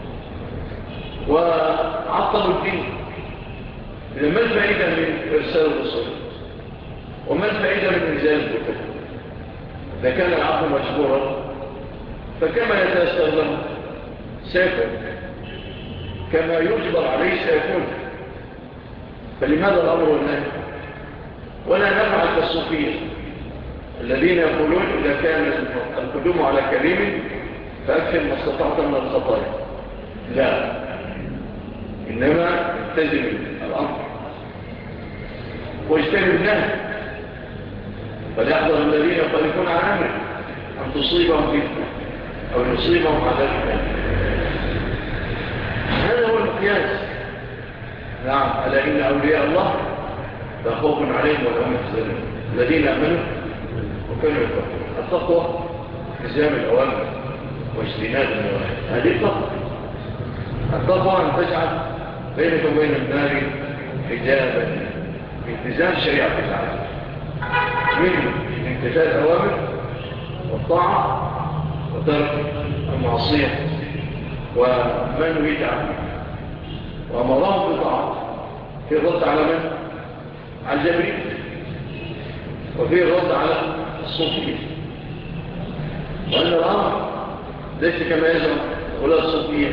B: وعطلوا الدين. إذا ما الفائدة من إرسال الرسل وما الفائدة من إنزال الكتب؟ إذا كان العبد مجبورا فكما يتأثر له سيكون، كما يجبر عليه سيكون. فلماذا الأمر والنهي؟ ولا نفعل كالصوفية الذين يقولون إذا كان القدوم على كريم فأكثر ما استطعت من الخطايا. لا، إنما التزم الأمر واجتنب النهي، فليحذر الذين يخالفون عن أمره أن تصيبهم فتنة أو يصيبهم عذاب أليم. هذا هو المقياس. نعم، ألا إن أولياء الله لا خوف عليهم ولا هم يحزنون الذين آمنوا وكانوا يتقون. التقوى التزام الأوامر واجتناب النواهي، هذه التقوى. التقوى أن تجعل بينك وبين النار حجابا بالتزام شريعة الله من امتثال الأوامر والطاعة وترك المعصية وما نريد عنه. وأمرهم بطاعة في الرد على من؟ على الجبريل، وفي الرد على الصوفية. وأن الأمر ليس كما يزعم ولا الصوفية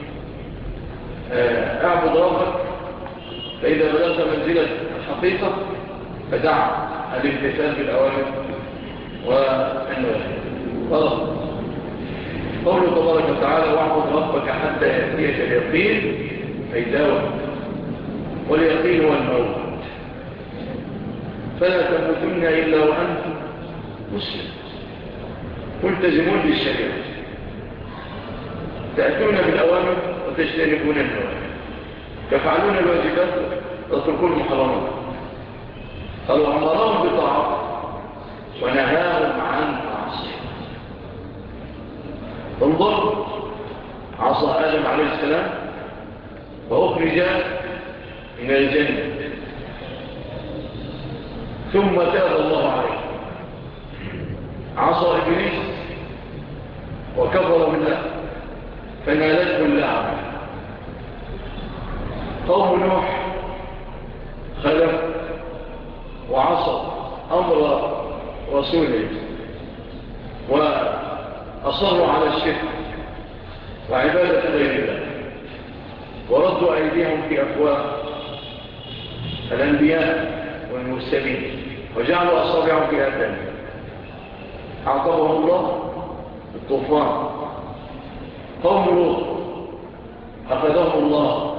B: اعبد ربك فإذا بلغت منزلة الحقيقة فدع الامتثال بالأوامر والنواهي. غلط. قوله تبارك وتعالى واعبد ربك حتى يأتيك اليقين، أي داوم، واليقين هو الموت. فلا تموتن إلا وأنتم مسلم ملتزمون بالشريعة، تأتون بالأوامر وتجتنبون النواهي، تفعلون الواجبات وتتركون المحرمات. قالوا أمرهم بطاعة ونهاهم عن معصية. انظر، عصى آدم عليه السلام وأخرج من الجنة، ثم تاب الله عليه. عصى إبليس وكفر بالله فنالته اللعنة. قوم نوح خلف وعصى أمر رسوله وأصروا على الشرك وعبادة غير الله، وردوا أيديهم في أفواه الأنبياء والمرسلين وجعلوا أصابعهم في آذانهم. أعطاهم الله الطوفان. قوم لوط أخذهم الله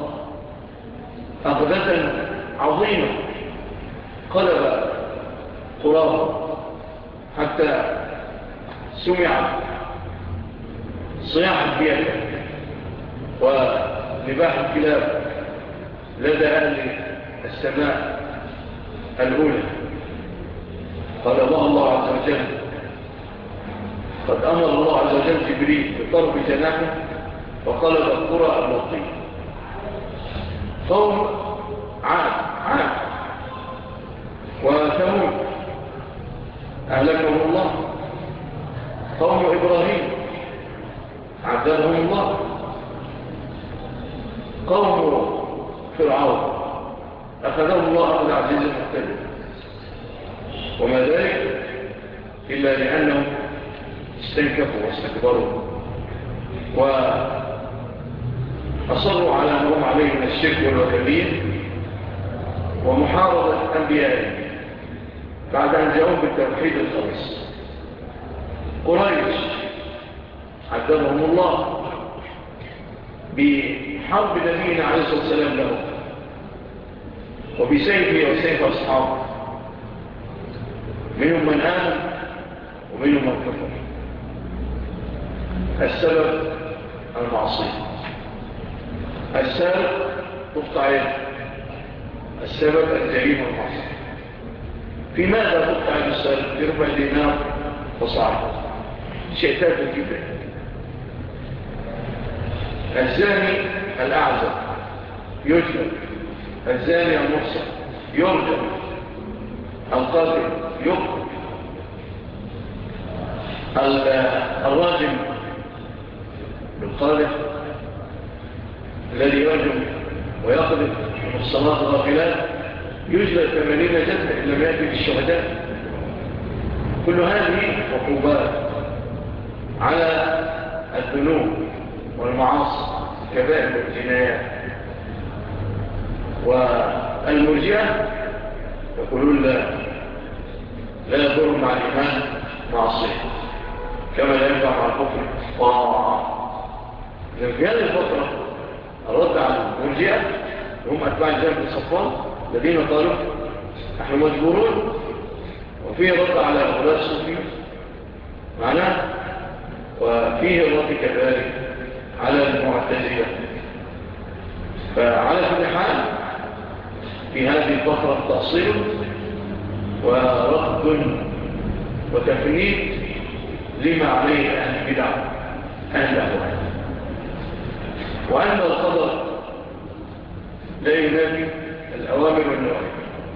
B: أخذة عظيمة، قلب قرابة حتى سمع صياح الديانة ونباح الكلاب لدى أهل السماء الأولى. قال الله عز وجل: قد أمر الله عز وجل جبريل بطرف جناحه وقلب القرى اللطيف. قوم عاد وثمود أهلكهم الله. قوم إبراهيم عذبهم الله. قوم فرعون أخذهم الله أخذ عزيز مقتدر. وما ذلك إلا لأنهم استنكفوا واستكبروا وأصروا على ما هم عليه من الشرك والوثنية ومحاربة أنبيائهم بعد أن جاءوا بالتوحيد الخالص. قريش عذبهم الله بحرب نبينا عليه الصلاة والسلام له وبسيفه وسيف أصحابه، منهم من آمن ومنهم من كفر. السبب المعصية. السبب تقطع يده. السبب الجريمة المعصية. في ماذا تقطع يد السبب؟ بربع دينار وصاعد، شيء تافه جدا. الزاني الأعزب يجلد، الزاني المحصن يرجم، القاتل يقتل، الراجم بالقاذف الذي يرجم ويقذف المحصنات الغافلات يجلد 80 جلدة إن لم يأتي بالشهداء. كل هذه عقوبات على الذنوب والمعاصي الكبائر والجنايات. والمرجئة يقولون لا يضر مع الإيمان معصية كما لا ينفع مع الكفر طاعة. في هذه الفترة الرد على المرجئة هم أتباع الجانب الصفان الذين قالوا نحن مجبورون، وفيه رد على أولاد الصوفيين معناه، وفيه الرد كذلك على المعتزلة. فعلى كل حال في هذه الفترة تأصيل ورد وتفنيد لما عليه أهل البدع أهل الأهواء. وأن القدر لا ينافي الأوامر والنواهي.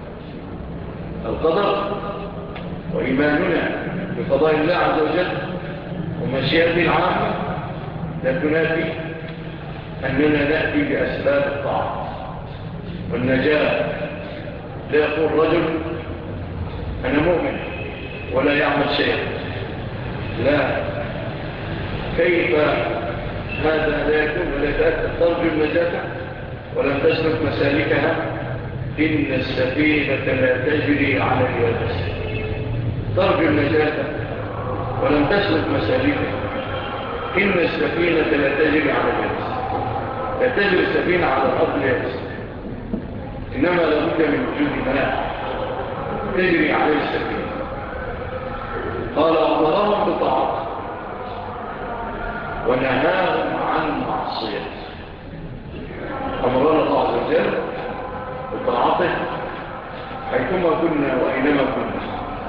B: القدر وإيماننا بقضاء الله عز وجل ومشيئته العامة لا تنافي أننا نأتي بأسباب الطاعة والنجاة. لا يقول رجل أنا مؤمن ولا يعمل شيئا، لا، كيف هذا لا يكون ولا يتأتى؟ ترجو النجاة ولم تسلك مسالكها، إن السفينة لا تجري على اليابس. ترجو النجاة ولم تسلك مسالكها، إن السفينة لا تجري على اليابس. لا تجري السفينة على الأرض اليابس، إنما لابد من وجود ماء تجري عليه السفينة. قال أمرهم بطاعته ونهاهم عن معصيته. أمرنا الله عز وجل بطاعته حيثما كنا وأينما كنا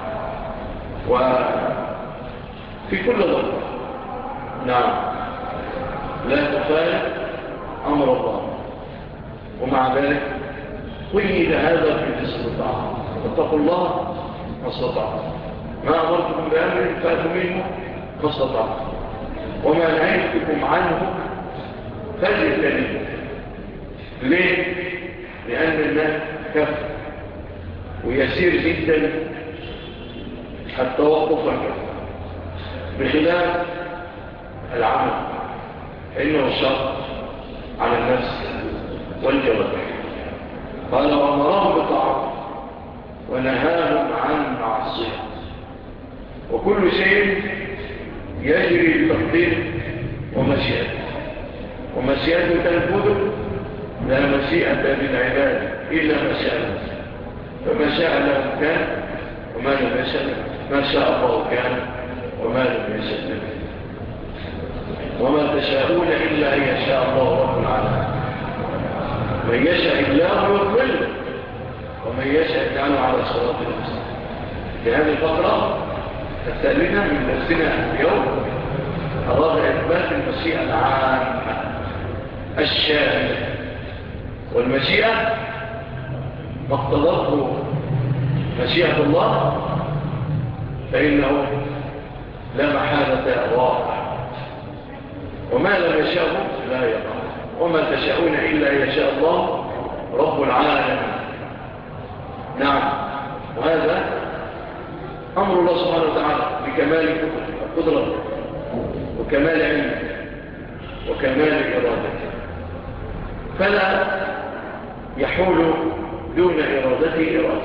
B: وفي كل ضرب. نعم، لا تخالف أمر الله، ومع ذلك قيد هذا في الاستطاعة. اتقوا الله ما استطعتم، ما أمرتكم بأمر فأتوا منه ما استطعتم، وما نهيتكم عنه فاجتنبوه. ليه؟ لأن الناس كفر ويسير جدا التوقف والكفر، بخلاف العمل فإنه الشر على النفس والجوارح. قال وأمرهم بطاعته ونهاهم عن معصية. وكل شيء يجري بتقدير ومشيئته، ومشيئته تنفذ. لا مشيئة للعباد إلا ما شاء، فما شاء له كان وما لم يشاء، ما شاء الله كان وما لم يشاء. وما تشاءون إلا أن يشاء الله رب العالمين. من يشاء الله يضلله ومن يشاء يجعله على صراط المستقيم. في هذه الفقرة الثالثة من درسنا اليوم أراد إثبات المشيئة العامة الشاملة، والمشيئة ما اقتضته مشيئة الله فإنه لا محالة واقع، وما لم يشاءه لا يقع. وما تشاءون إلا أن يشاء الله رب العالمين. نعم، وهذا أمر الله سبحانه وتعالى بكمال قدرته وكمال علمه وكمال إرادته، فلا يحول دون إرادته إرادة،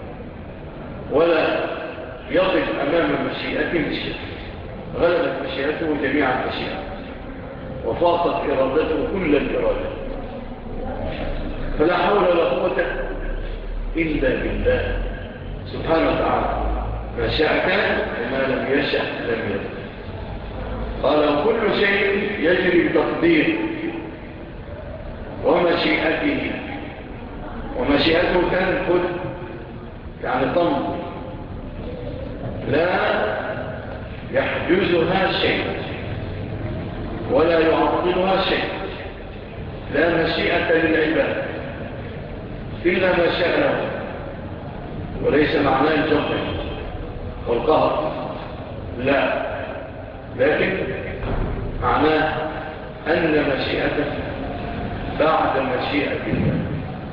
B: ولا يقف أمام مشيئته مشيئة. غلبت مشيئته جميع المشيئة وفاقت إرادته كل الإرادة، فلا حول ولا قوة إلا بالله سبحانه وتعالى. ما شاء كان وما لم يشاء لم يكن. قال كل شيء يجري بتقدير ومشيئته، ومشيئته تنفذ يعني تمضي لا يحجزها شيء ولا يعطلها شيء. لا مشيئة للعباد إلا ما شاء له، وليس معناه الجبر والقهر، لا، لكن معناه أن مشيئته بعد مشيئة الله،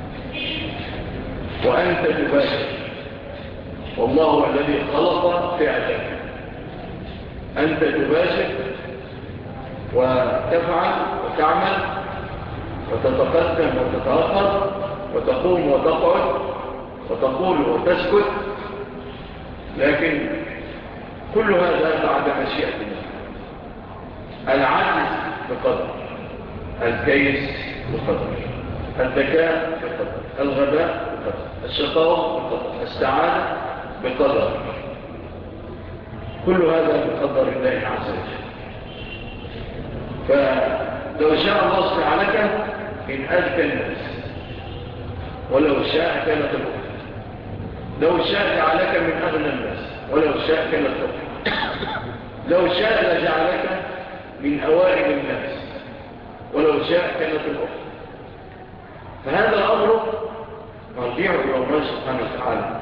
B: وأنت تباشر، والله هو الذي خلق فعلك. أنت تباشر وتفعل وتعمل وتتقدم وتتأخر وتقوم وتقعد وتقول وتسكت، لكن كل هذا بعد مشيئة الله. العجز بقدر، الكيس بقدر، الذكاء بقدر، الغباء بقدر، الشقاوة بقدر، السعادة بقدر، كل هذا بقدر الله عز وجل. فلو شاء الله استعانك من أذكى الناس، ولو شاء كانت الأخرى. لو شاء جعلك من أغنى الناس، ولو شاء كانت الأخرى. لو شاء لجعلك من أوائل الناس، ولو شاء كانت الأخرى. فهذا الأمر مرجع إلى الله سبحانه وتعالى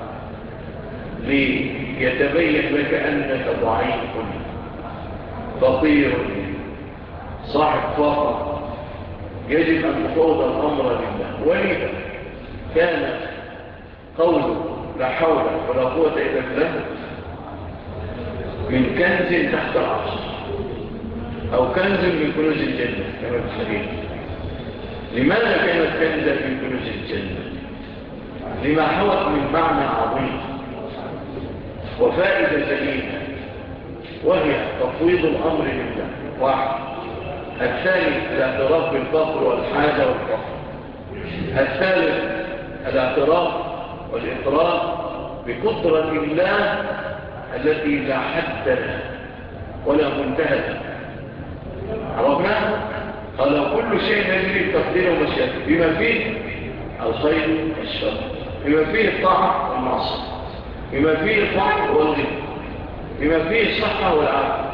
B: ليتبين لك أنك ضعيف فقير صاحب فقر، يجب أن تفوض الأمر لله. ولذا كان قول لا حول ولا قوة إلا بالله من كنز تحت العرش، أو كنز من كنوز الجنة كما في الحديث. لماذا كانت كنزا من كنوز الجنة؟ لما حوت من معنى عظيم وفائدة جميلة، وهي تفويض الأمر لله واحد. الثاني الاعتراف بالفقر والحاجة والفقر. الثالث الاعتراف والإقرار بقدرة الله التي لا حد لها ولا منتهى لها. عرفنا؟ قال كل شيء يجري بتقديره ومشيئته، بما فيه الخير والشر، بما فيه الطاعة والمعصية، بما فيه الفقر والغنى، بما فيه الصحة والعافية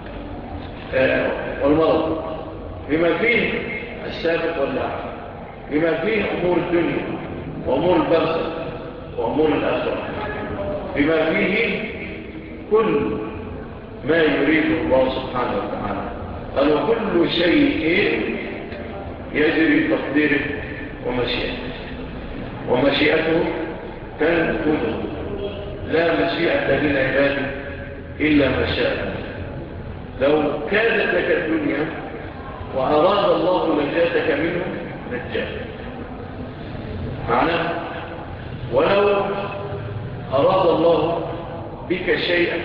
B: والمرض، بما فيه السابق واللاحق، بما فيه أمور الدنيا وأمور البرزخ وأمور الآخرة، بما فيه كل ما يريده الله سبحانه وتعالى. قال وكل شيء يجري بتقديره ومشيئته، ومشيئته تنفذ. لا مشيئة للعباد إلا ما شاء. لو كانت لك الدنيا وأراد الله نجاتك منه نجاك معناه، ولو أراد الله بك شيئا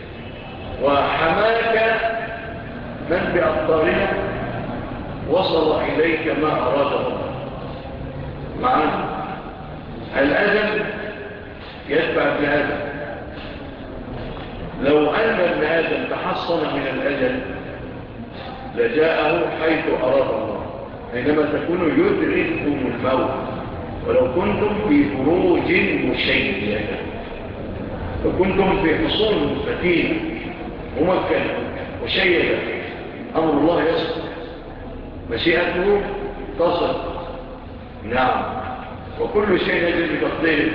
B: وحماك من بأبطارها وصل إليك ما أراده الله. معناه الأجل يتبع ابن آدم. لو أن ابن آدم تحصن من الأجل لجاءه حيث أراد الله، حينما تكونوا يدرككم الموت ولو كنتم في بروج مشيدة، وكنتم في حصون متينة ممكنة مشيدة، أمر الله يصل، مشيئته تصل. نعم، وكل شيء يجب بتقديره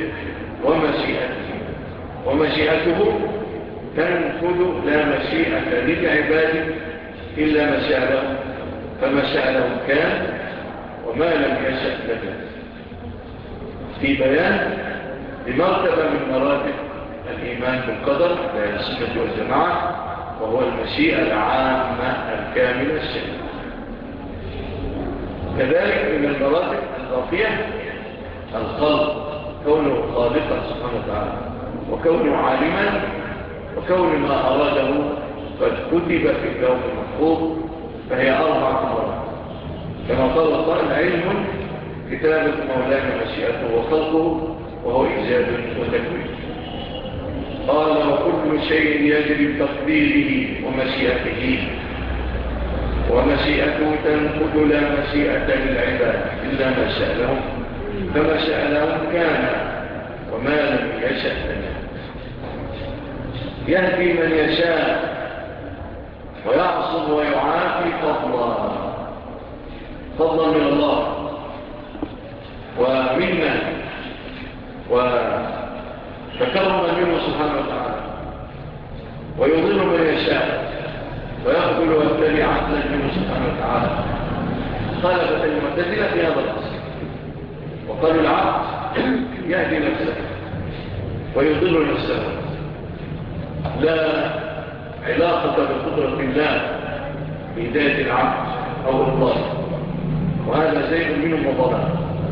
B: ومشيئته تنفذ، لا مشيئة للعباد إلا ما شاء لهم، فما شاء لهم كان وما لم يشأ لهم. في بيان لمرتبة من مراتب الإيمان بالقدر بين السنة والجماعة، وهو المشيئة العامة الكاملة الشاملة. كذلك من المراتب الباقية الخلق، كونه خالقا سبحانه وتعالى، وكونه عالما، وكون ما أراده قد كتب في اللوح المحفوظ، فهي 4 مرات كما قال الله: علم كتابة مولانا مشيئته وخلقه، وهو إيجاد وتكوين. قال: وكل شيء يجري بتقديره ومشيئته تنفذ، لا مشيئة للعباد إلا ما شاء لهم، فما شاء لهم كان وما لم يشأ لهم. يهدي من يشاء ويعصم ويعافي فضلا من الله ومنا وتكرما منه سبحانه وتعالى، ويضل من يشاء ويقبل ويبتلي عدلا منه سبحانه وتعالى. خالفت المعتزلة في هذا الأصل، وقالوا العبد يهدي نفسه ويضل نفسه، لا علاقة بقدرة الله بهداية العبد أو إضلاله، وهذا زيغ منهم وضلال.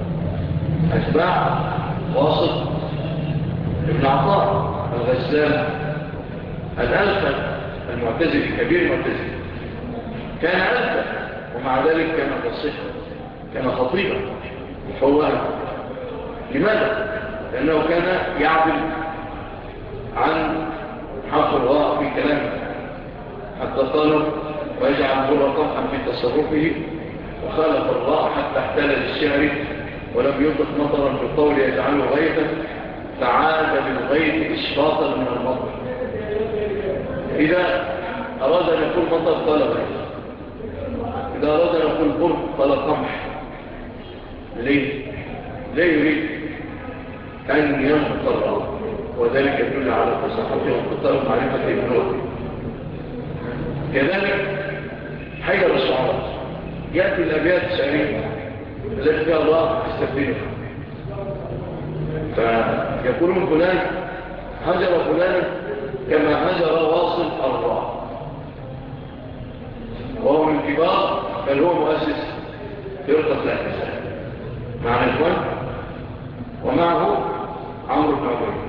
B: أتباع واصل ابن عطاء الغزال الألفة المعتزلي، كبير المعتزلي، كان ألفة ومع ذلك كان فصيحا، كان خطيبا محوانا. لماذا؟ لأنه كان يعدل عن حق الله في كلامه، حتى قالوا: ويجعل بر قمحا في تصرفه، وخالف الراء حتى احتال للشعر، ولم يطق مطرا بالقول يجعله غيثا، فعاد بالغيث إشفاطا من المطر. إذا أراد أن يقول مطر قال غيث، إذا أراد أن يقول بر قال قمح. ليه يريد أن ينطق الراء، وذلك يدل على فصاحته وانقطاع معرفة ابنه. كذلك حير الشعراء، يأتي الأبيات الشعرية التي فيها الله يستبدلها، فيقولون فلان هجر فلانا كما هجر واصل الراء، وهو من كبار، بل هو مؤسس فرقة الأحزاب مع الإخوان، ومعه عمرو بن عبيد.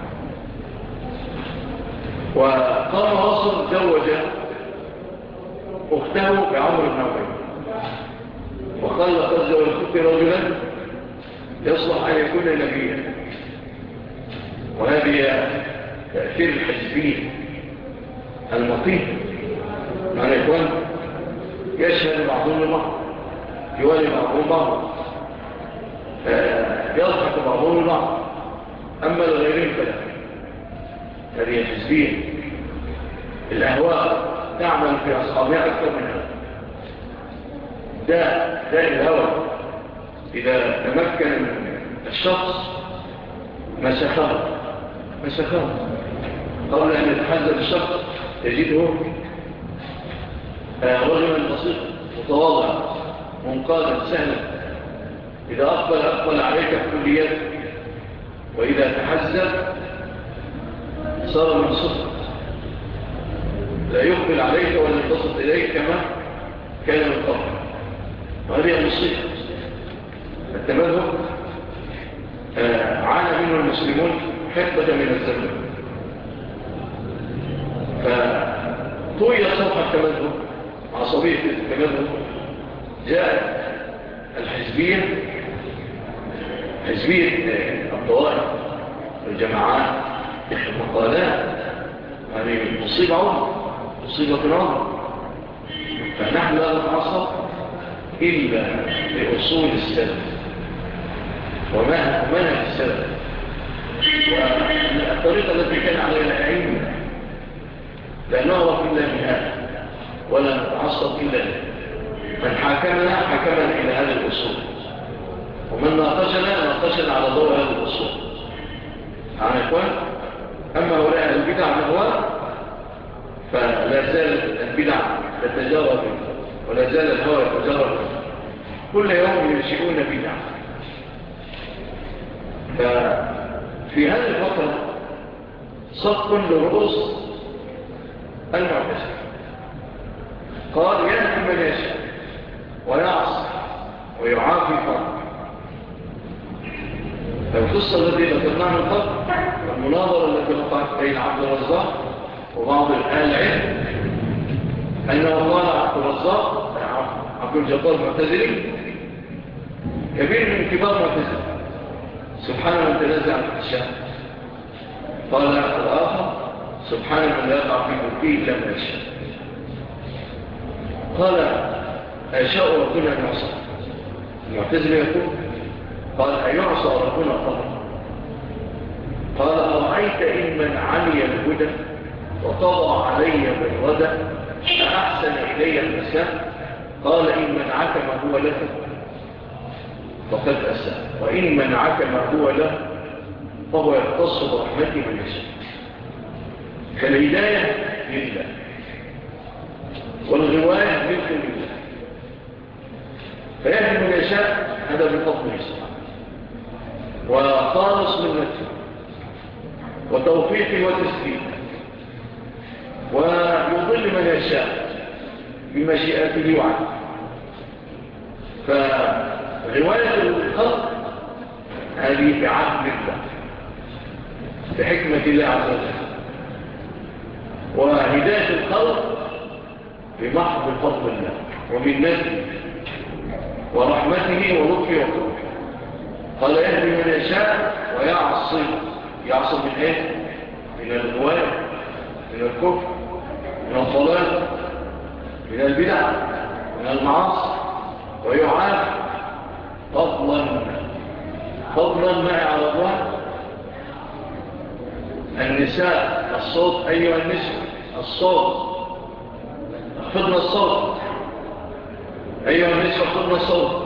B: وقام واصل زوج أخته بعمرو بن عبيد، وقال: قد زوجتك رجلا يصلح أن يكون نبيا. وهذه تأثير الحزبية المطيف مع الإخوان، يشهد بعضهم لبعض، يوالي بعضهم بعض، يضحك بعضهم لبعض، أما لغيرهم فلا. هذه الحزبية، الأهواء تعمل في أصحابها أكثر منها. ده الهوى إذا تمكن الشخص مسخه قبل أن يتحدث الشخص تجده رجلا بسيطا متواضعا منقادا سهلا. إذا أقبل عليك بكليات، وإذا تحزب صار من صدق، لا يقبل عليك ولا يتصل إليك كما كان من قبل. وهذه المصيبة. التمذهب عانى منه المسلمون حقبة من الزمن، فطوي صفحة التمذهب، عصبية التمذهب، جاء الحزبية، حزبية الطوائف والجماعات والمقالات. هذه مصيبة عمر، مصيبة عمر. فنحن لا نتعصب إلا لأصول السلف ومنهج السلف والطريقة التي كان عليها الأئمة، لا نعرف إلا بها ولا نتعصب إلا له. من حكمنا إلى هذه الأصول، ومن ناقشنا على ضوء هذه الأصول. عن إخوان، أما هؤلاء البدع الأهواء فلا زالت البدع تتجرب ولا زال الهوى يتجرب، كل يوم ينشئون بدع. ففي هذه الفترة صف لرؤوس المعتزلة، قال يهدي من يشاء ويعصي ويعافي فرق. القصة التي ذكرناها من قبل، المناظرة التي وقعت بين عبد الرزاق وبعض أهل العلم، أنه قال عبد الرزاق عبد الجبار المعتزلي كبير من كبار المعتزلة سبحان من تنازع عن الشام، قال الآخر سبحان من لا يقع في ملكه إلا ما يشاء. قال أشاء ربنا أن يعصى، المعتزلي يقول قال أيعصى ربنا طبعا. قال أرأيت إن من علي الهدى وقضى علي بالردى أحسن إلي المساء؟ قال إن منعك ما هو لك فقد أساء، وإن منعك ما هو له فهو يختص برحمته من يشاء. فالهداية لله والغواية ملك لله، فيهدي من يشاء هذا بفضل سبحانه وخالص من نفسه وتوفيقه وتسليمه، ويضل من يشاء بمشيئته وعده. فرواية الخلق هذه بعدل الله بحكمة الله عز وجل، وهداية الخلق بمحض فضل الله ومنته ورحمته ولطفه وقوته. قال يهدي من يشاء ويعصي. يعصي من ايه؟ من الغواية، من الكفر، من الضلال، من البدع، من المعاصي، ويعاف فضلا ما على الله. النساء الصوت، أيها النساء الصوت، اخفضنا الصوت، أيها النساء اخفضنا الصوت.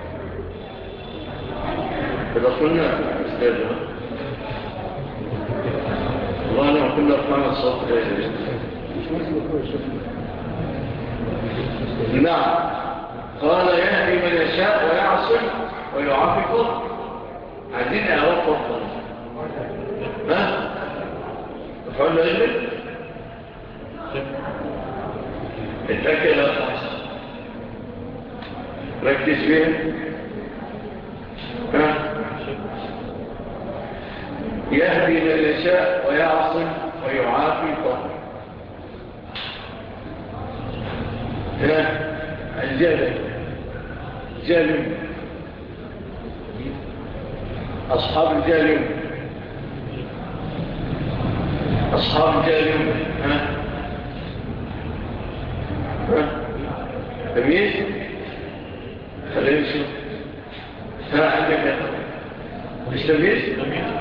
B: إذا قلنا أستاذنا والله أنا كنا رفعنا الصوت نعم. قال يهدي من يشاء ويعصي ويعافي فضل. عايزين أعرف فضل ها؟ تفعلنا إذن؟ اتأكد إلى الخمسة، ركز فيها ها؟ يهدي من يشاء ويعصي ويعافي فضل. ها؟ الجالم أصحاب الجالم ها؟ تمييز خلينا نشوف. ها عندك مش تمييز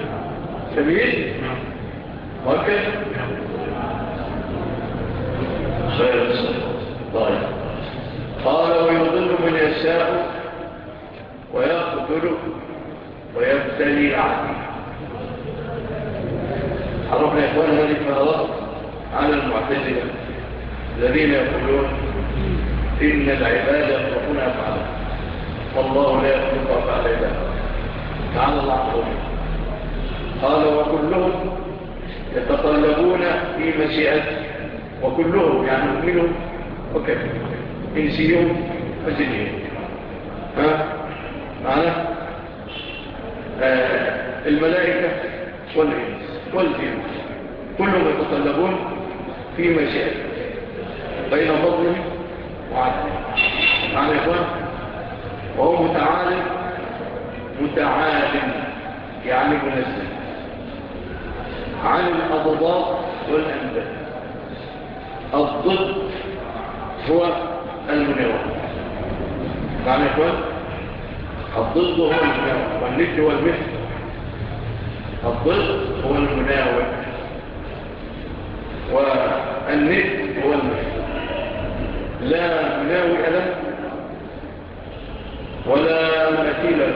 B: مؤكد خير الصلاة. طيب قال ويضل من يشاء ويقتل ويبتلي عدل. عرفنا يا إخوان هذه المهارات على المعتزلة الذين يقولون إن العباد يخلقون أفعالا والله لا يخلق أفعال عباده تعالى الله عنه. قال وكلهم يتقلبون في مشيئته، وكلهم يعني مؤمنهم وكذب إنسيهم وجنيهم. معنا الملائكة والإنس والجن كلهم يتقلبون في مشيئته بين فضله وعدله. معنا إخوان، وهو متعالم يعني منزل عن الأضداد والأنداد. الضد هو المناوئ. معنى يقول الضد هو المناوئ والند هو المثل. الضد هو المناوئ والند هو المثل. لا مناوئ له ولا مثيل له،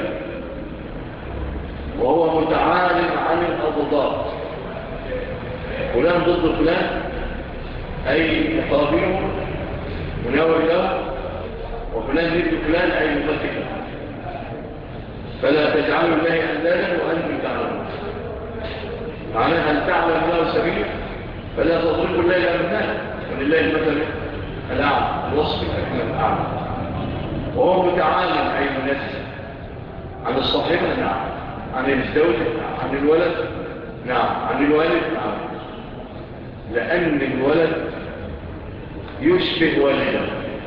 B: وهو متعال عن الأضداد. فلان ضد فلان أي مقابله مناوئ له، وفلان ضد فلان أي ممثل له. فلا تجعلوا الله أندادا وأنتم تعلمون. معناها أن تعلم الله سبيل فلا تضربوا الله الأمثال، ولله المثل الأعلى، الوصف الأكمل الأعلى. وهو متعال أي منزه عن الصاحبة، نعم، عن الزوج، عن الولد، نعم، عن الوالد، نعم، لأن الولد يشبه والده،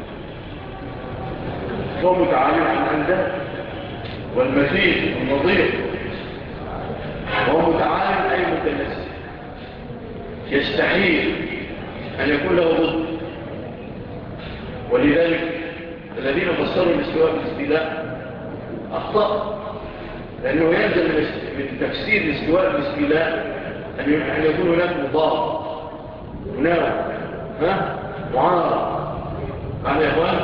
B: هو متعال عن أنداد والمثيل والنظير. وهو متعال أي متنسي، يستحيل أن يكون له ضد. ولذلك الذين فسروا الاستواء بالاستيلاء أخطأ، لأنه ينزل من تفسير الاستواء بالاستيلاء أن يكون هناك مضاد مناوئ معارض. معنى يا إخوان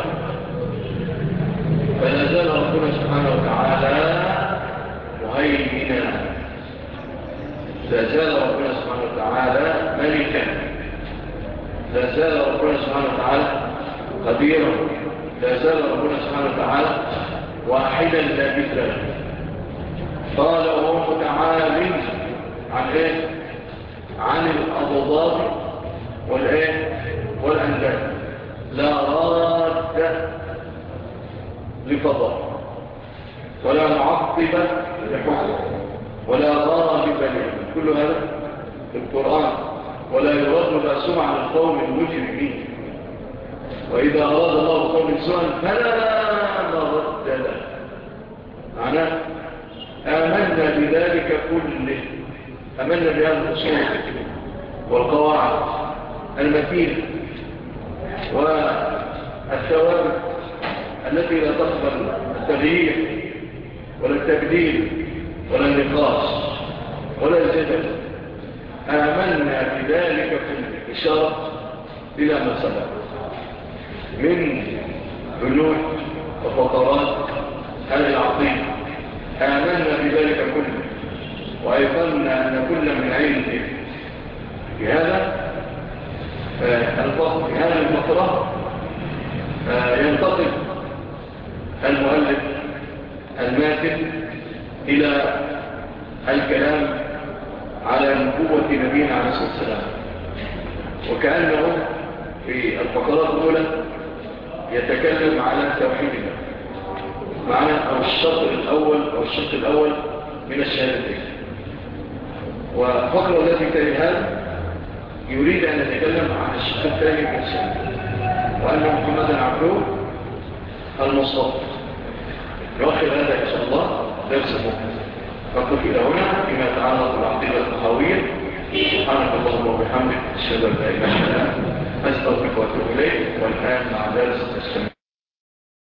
B: فلا زال ربنا سبحانه وتعالى مهيمنا، لا زال ربنا سبحانه وتعالى ملكا، لا زال ربنا سبحانه وتعالى قديرا، لا زال ربنا سبحانه وتعالى واحدا لا مثل له. قال وهو متعال عن ايه؟ عن الأضداد والأنداد، لا راد لفضل ولا معقب لحكم ولا غالب له. كل هذا في القرآن. ولا يرد بأسهم على القوم المجرمين، وإذا أراد الله قوم سوءا فلا مرد له. معناه آمنا بذلك كله، آمنا بهذه الأصول والقواعد المتينة والثوابت التي لا تقبل التغيير ولا التبديل ولا النقاش ولا الجدل. آمنا بذلك كله، إشارة إلى ما سبق من بنود وفقرات هذه العقيدة. آمنا بذلك كله وأيقنا أن كل من عنده. في هذا الفصل، في هذه الفقرة ينتقل المؤلف الماتن إلى الكلام على نبوة نبينا عليه الصلاة والسلام، وكأنه في الفقرات الأولى يتكلم على توحيد الله معنى أو الشق الأول من الشهادتين. والفقرة التي تليها يريد أن يتكلم عن الشق الثاني من الشهادتين، وأن محمدا عبده المصطفى. نؤخر هذا إن شاء الله درس مهم. نقف إلى هنا فيما يتعلق بالعقيدة الطحاوية. سبحانك اللهم وبحمدك أشهد أن لا إله إلا أنت أستغفرك وأتوب إليك. والآن مع درس التسليم.